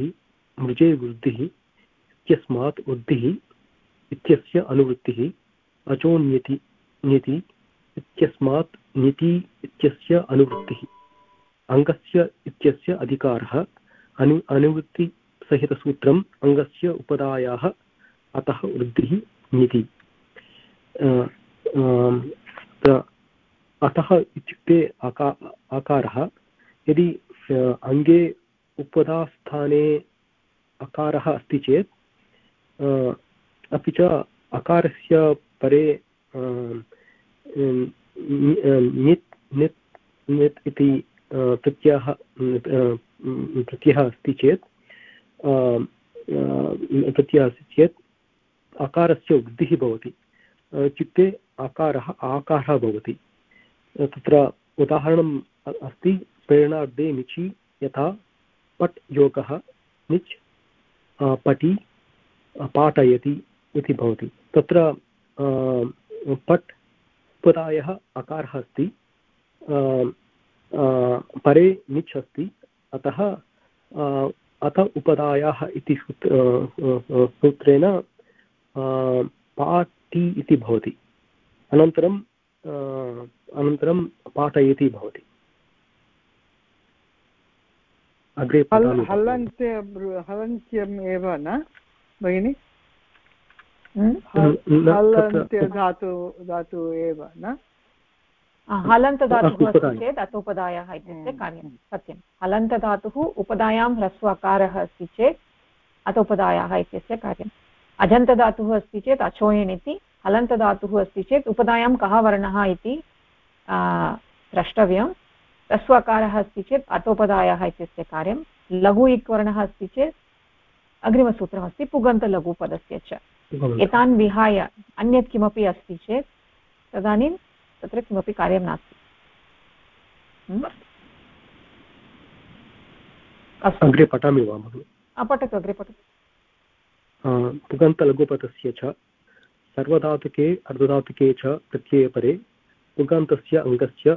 इत्यस्मात् वृद्धिः इत्यस्य अनुवृत्तिः अचोन्यति नीति इत्यस्मात् नीति इत्यस्य अनुवृत्तिः अङ्गस्य इत्यस्य अधिकारः अनुवृत्तिसहितसूत्रम् अङ्गस्य उपदायाः अतः वृद्धिः नीति अतः इत्युक्ते आकारः यदि अङ्गे उपदास्थाने अकारः अस्ति चेत् अपि च अकारस्य परे नित् इति प्रत्ययः अस्ति चेत् अकारस्य वृद्धिः भवति इत्युक्ते आकारः भवति तत्र उदाहरणम् अस्ति प्रेरणार्थे निचि यथा पट् योगः निच् पठि पाठयति इति भवति तत्र पट् उपदायः अकारः अस्ति परे निच् अस्ति अतः अथ उपदायाः इति सूत्रेण पाठि इति भवति अनन्तरं पाठयति भवति अग्रे हलन्त्यम् एव न भगिनि हलन्त्य धातु एव न हलन्तधातुः अस्ति चेत् अतोपदायः इत्यस्य कार्यं सत्यं हलन्तधातुः उपदायां ह्रस्वकारः अस्ति चेत् अतोपदायः इत्यस्य कार्यम् अजन्तधातुः अस्ति चेत् अचोयन् इति हलन्तधातुः अस्ति चेत् उपदायां कः वर्णः इति द्रष्टव्यं ह्रस्वकारः अस्ति चेत् अतोपदायः इत्यस्य कार्यं लघु इक्वर्णः अस्ति चेत् अग्रिमसूत्रमस्ति पुगन्तलघुपदस्य च एतान् विहाय अन्यत् किमपि अस्ति चेत् तदानीं तत्र किमपि कार्यं नास्ति। अग्रे पठामि वा भगिनि? पठतु, अग्रे पठतु। पुगन्तलघुपदस्य च सर्वधातुके अर्धधातुके च प्रत्ययपरे पुगन्तस्य अङ्गस्य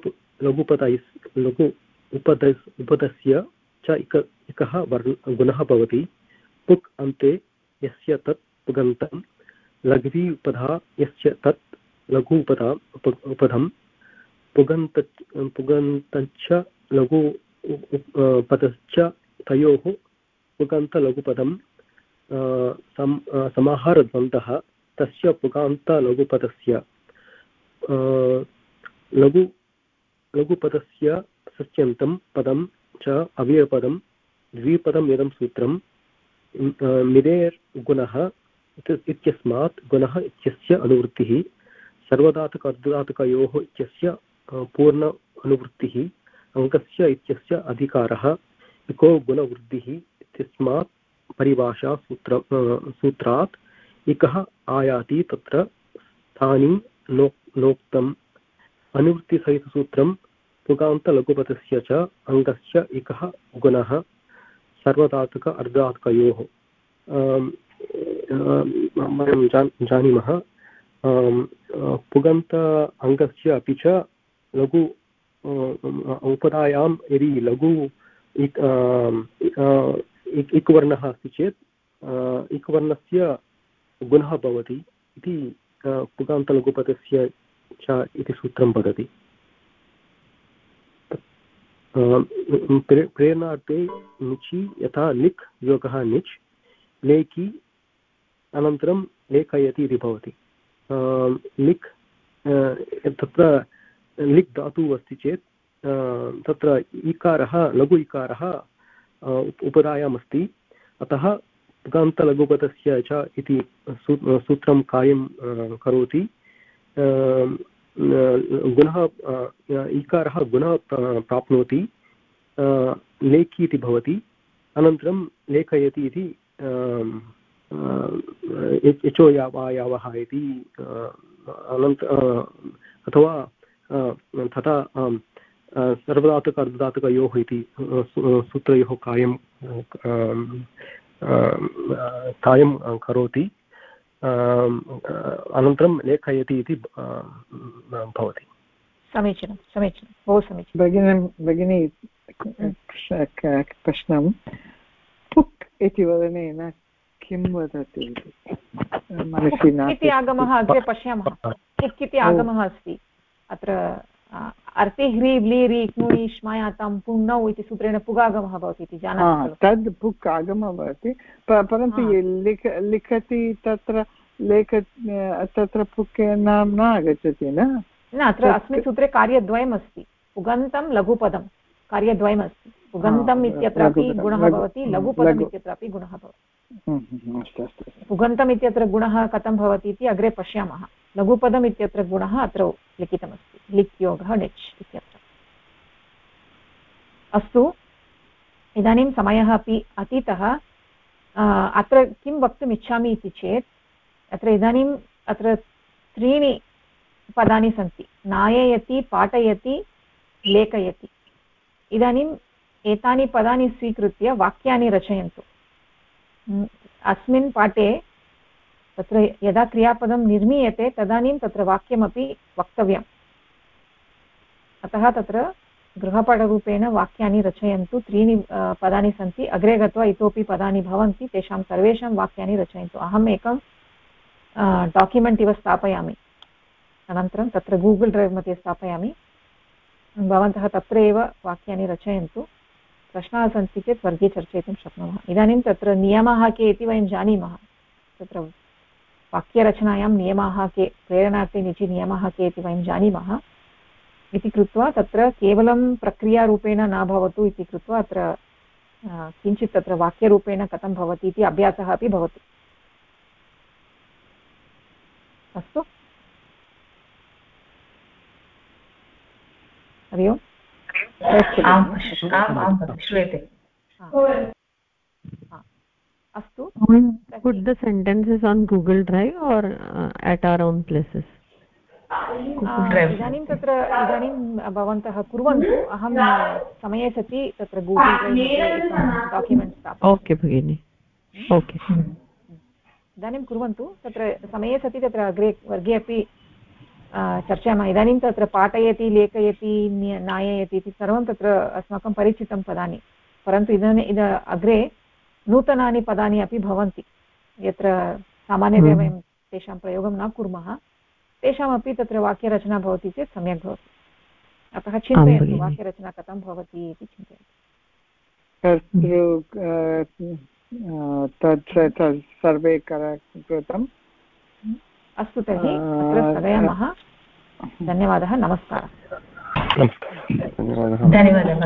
लघु उपदस्य च एकः गुणः भवति। पुक् अन्ते यस्य तत् पुगन्तं, लघ्वी उपधा यस्य तत् लघु उपधं, पुगन्तच्च लघु पदश्च तयोः पुगन्तलघुपदं समाहारद्वन्द्वः तस्य पुगान्तलघुपदस्य लघुपदस्य सस्यन्तं पदं च अव्ययपदं द्विपदम् इदं सूत्रं मिरेर् गुणः इत्यस्मात् गुणः इत्यस्य अनुवृत्तिः सर्वधातुक अर्धधातुकयोः इत्यस्य पूर्ण अनुवृत्तिः अङ्कस्य इत्यस्य अधिकारः इको गुणवृद्धिः इत्यस्मात् परिभाषा सूत्रात् इकः आयाति तत्र स्थानी नोक्तम् अनुवृत्तिसहितसूत्रं पुगान्तलघुपदस्य च अङ्गस्य एकः गुणः सर्वधातुक अर्धधातुकयोः। वयं जानीमः पुगन्त अङ्गस्य अपि च लघु उपधायां यदि लघु इक्वर्णः अस्ति चेत् इक्वर्णस्य गुणः भवति इति पुगान्तलघुपदस्य च इति सूत्रं वदति। प्रेरणार्थे निचि यथा लिक् योगः निच्, लेखि अनन्तरं लेखयति इति भवति। लिक् तत्र लिक् धातुः अस्ति चेत् तत्र इकारः लघु इकारः उपधायाम् अस्ति, अतः पुगान्तलघुपदस्य च इति सूत्रं कार्यं करोति। गुणः इकारः गुणः प्राप्नोति, लेखि इति भवति, अनन्तरं लेखयति इति यचो यावः इति अथवा तथा सर्वधातुक अर्धधातुकयोः इति सूत्रयोः कार्यं करोति, अनन्तरं लेखयति इति भवति। समीचीनं, समीचीनं, बहु समीचीनं। भगिनी प्रश्नं, पुक् इति वदनेन किं वदति मनसि इति आगमः अग्रे पश्यामः। पुक् इति आगमः अस्ति अत्र अर्थे ह्री व्ली रि क्नुनि श्मायातां पुण्णौ इति सूत्रेण पुगागमः भवति इति जानाति खलु? तद् पुक् आगमः भवति, परन्तु लिखति तत्र तत्र पुक् नाम न आगच्छति न। अत्र अस्मिन् सूत्रे कार्यद्वयम् अस्ति, पुगन्तं लघुपदं कार्यद्वयमस्ति। पुगन्तम् इत्यत्रापि गुणः भवति, लघुपदम् इत्यत्रापि गुणः भवति। पुगन्तम् इत्यत्र गुणः कथं भवति इति अग्रे पश्यामः। लघुपदम् इत्यत्र गुणः अत्र लिखितमस्ति, लिक् योगः निच् इत्यत्र। अस्तु, इदानीं समयः अपि अतीतः। अत्र किं वक्तुम् इच्छामि इति चेत् अत्र इदानीम् अत्र त्रीणि पदानि सन्ति, नाययति, पाठयति, लेखयति। इदानीम् एतानि पदानि स्वीकृत्य वाक्यानि रचयन्तु। अस्मिन् पाठे तत्र यदा क्रियापदं निर्मीयते तदानीं तत्र वाक्यमपि वक्तव्यम्। अतः तत्र गृहपाठरूपेण वाक्यानि रचयन्तु। त्रीणि पदानि सन्ति, अग्रे गत्वा इतोपि पदानि भवन्ति, तेषां सर्वेषां वाक्यानि रचयन्तु। अहम् एकं डाक्युमेण्ट् इव स्थापयामि, अनन्तरं तत्र गूगल् ड्रैव् मध्ये स्थापयामि। भवन्तः तत्र एव वाक्यानि रचयन्तु। प्रश्नाः सन्ति चेत् वर्गे चर्चयितुं शक्नुमः। इदानीं तत्र नियमाः के इति वयं जानीमः। तत्र वाक्यरचनायां नियमाः के, प्रेरणार्थे निचि नियमाः के इति वयं जानीमः इति कृत्वा तत्र केवलं प्रक्रियारूपेण न भवतु इति कृत्वा अत्र किञ्चित् तत्र वाक्यरूपेण कथं भवति इति अभ्यासः अपि भवति। अस्तु, हरि ओम्। आम् श्रूयते। अस्तु put the sentences on Google Drive or at our own places. इदानीं भवन्तः कुर्वन्तु अहं समये सति तत्र गूगल् ड्रैव् मध्ये एकं डाक्युमेण्ट् स्थापयामि ओके भगिनि ओके इदानीं कुर्वन्तु तत्र समये सति तत्र अग्रे वर्गे अपि चर्चयामः इदानीं तत्र पाठयति लेखयति नाययति इति सर्वं तत्र अस्माकं परिचितं पदानि परन्तु इदानीं अग्रे नूतनानि पदानि अपि भवन्ति यत्र सामान्यतया वयं तेषां प्रयोगं न कुर्मः तेषामपि तत्र वाक्यरचना भवति चेत् सम्यक् भवति अतः चिन्तयन्तु वाक्यरचना कथं भवति इति चिन्तयन्तु सर्वे कृतम् अस्तु तर्हि अत्र स्थगयामः धन्यवादः नमस्कारः धन्यवादः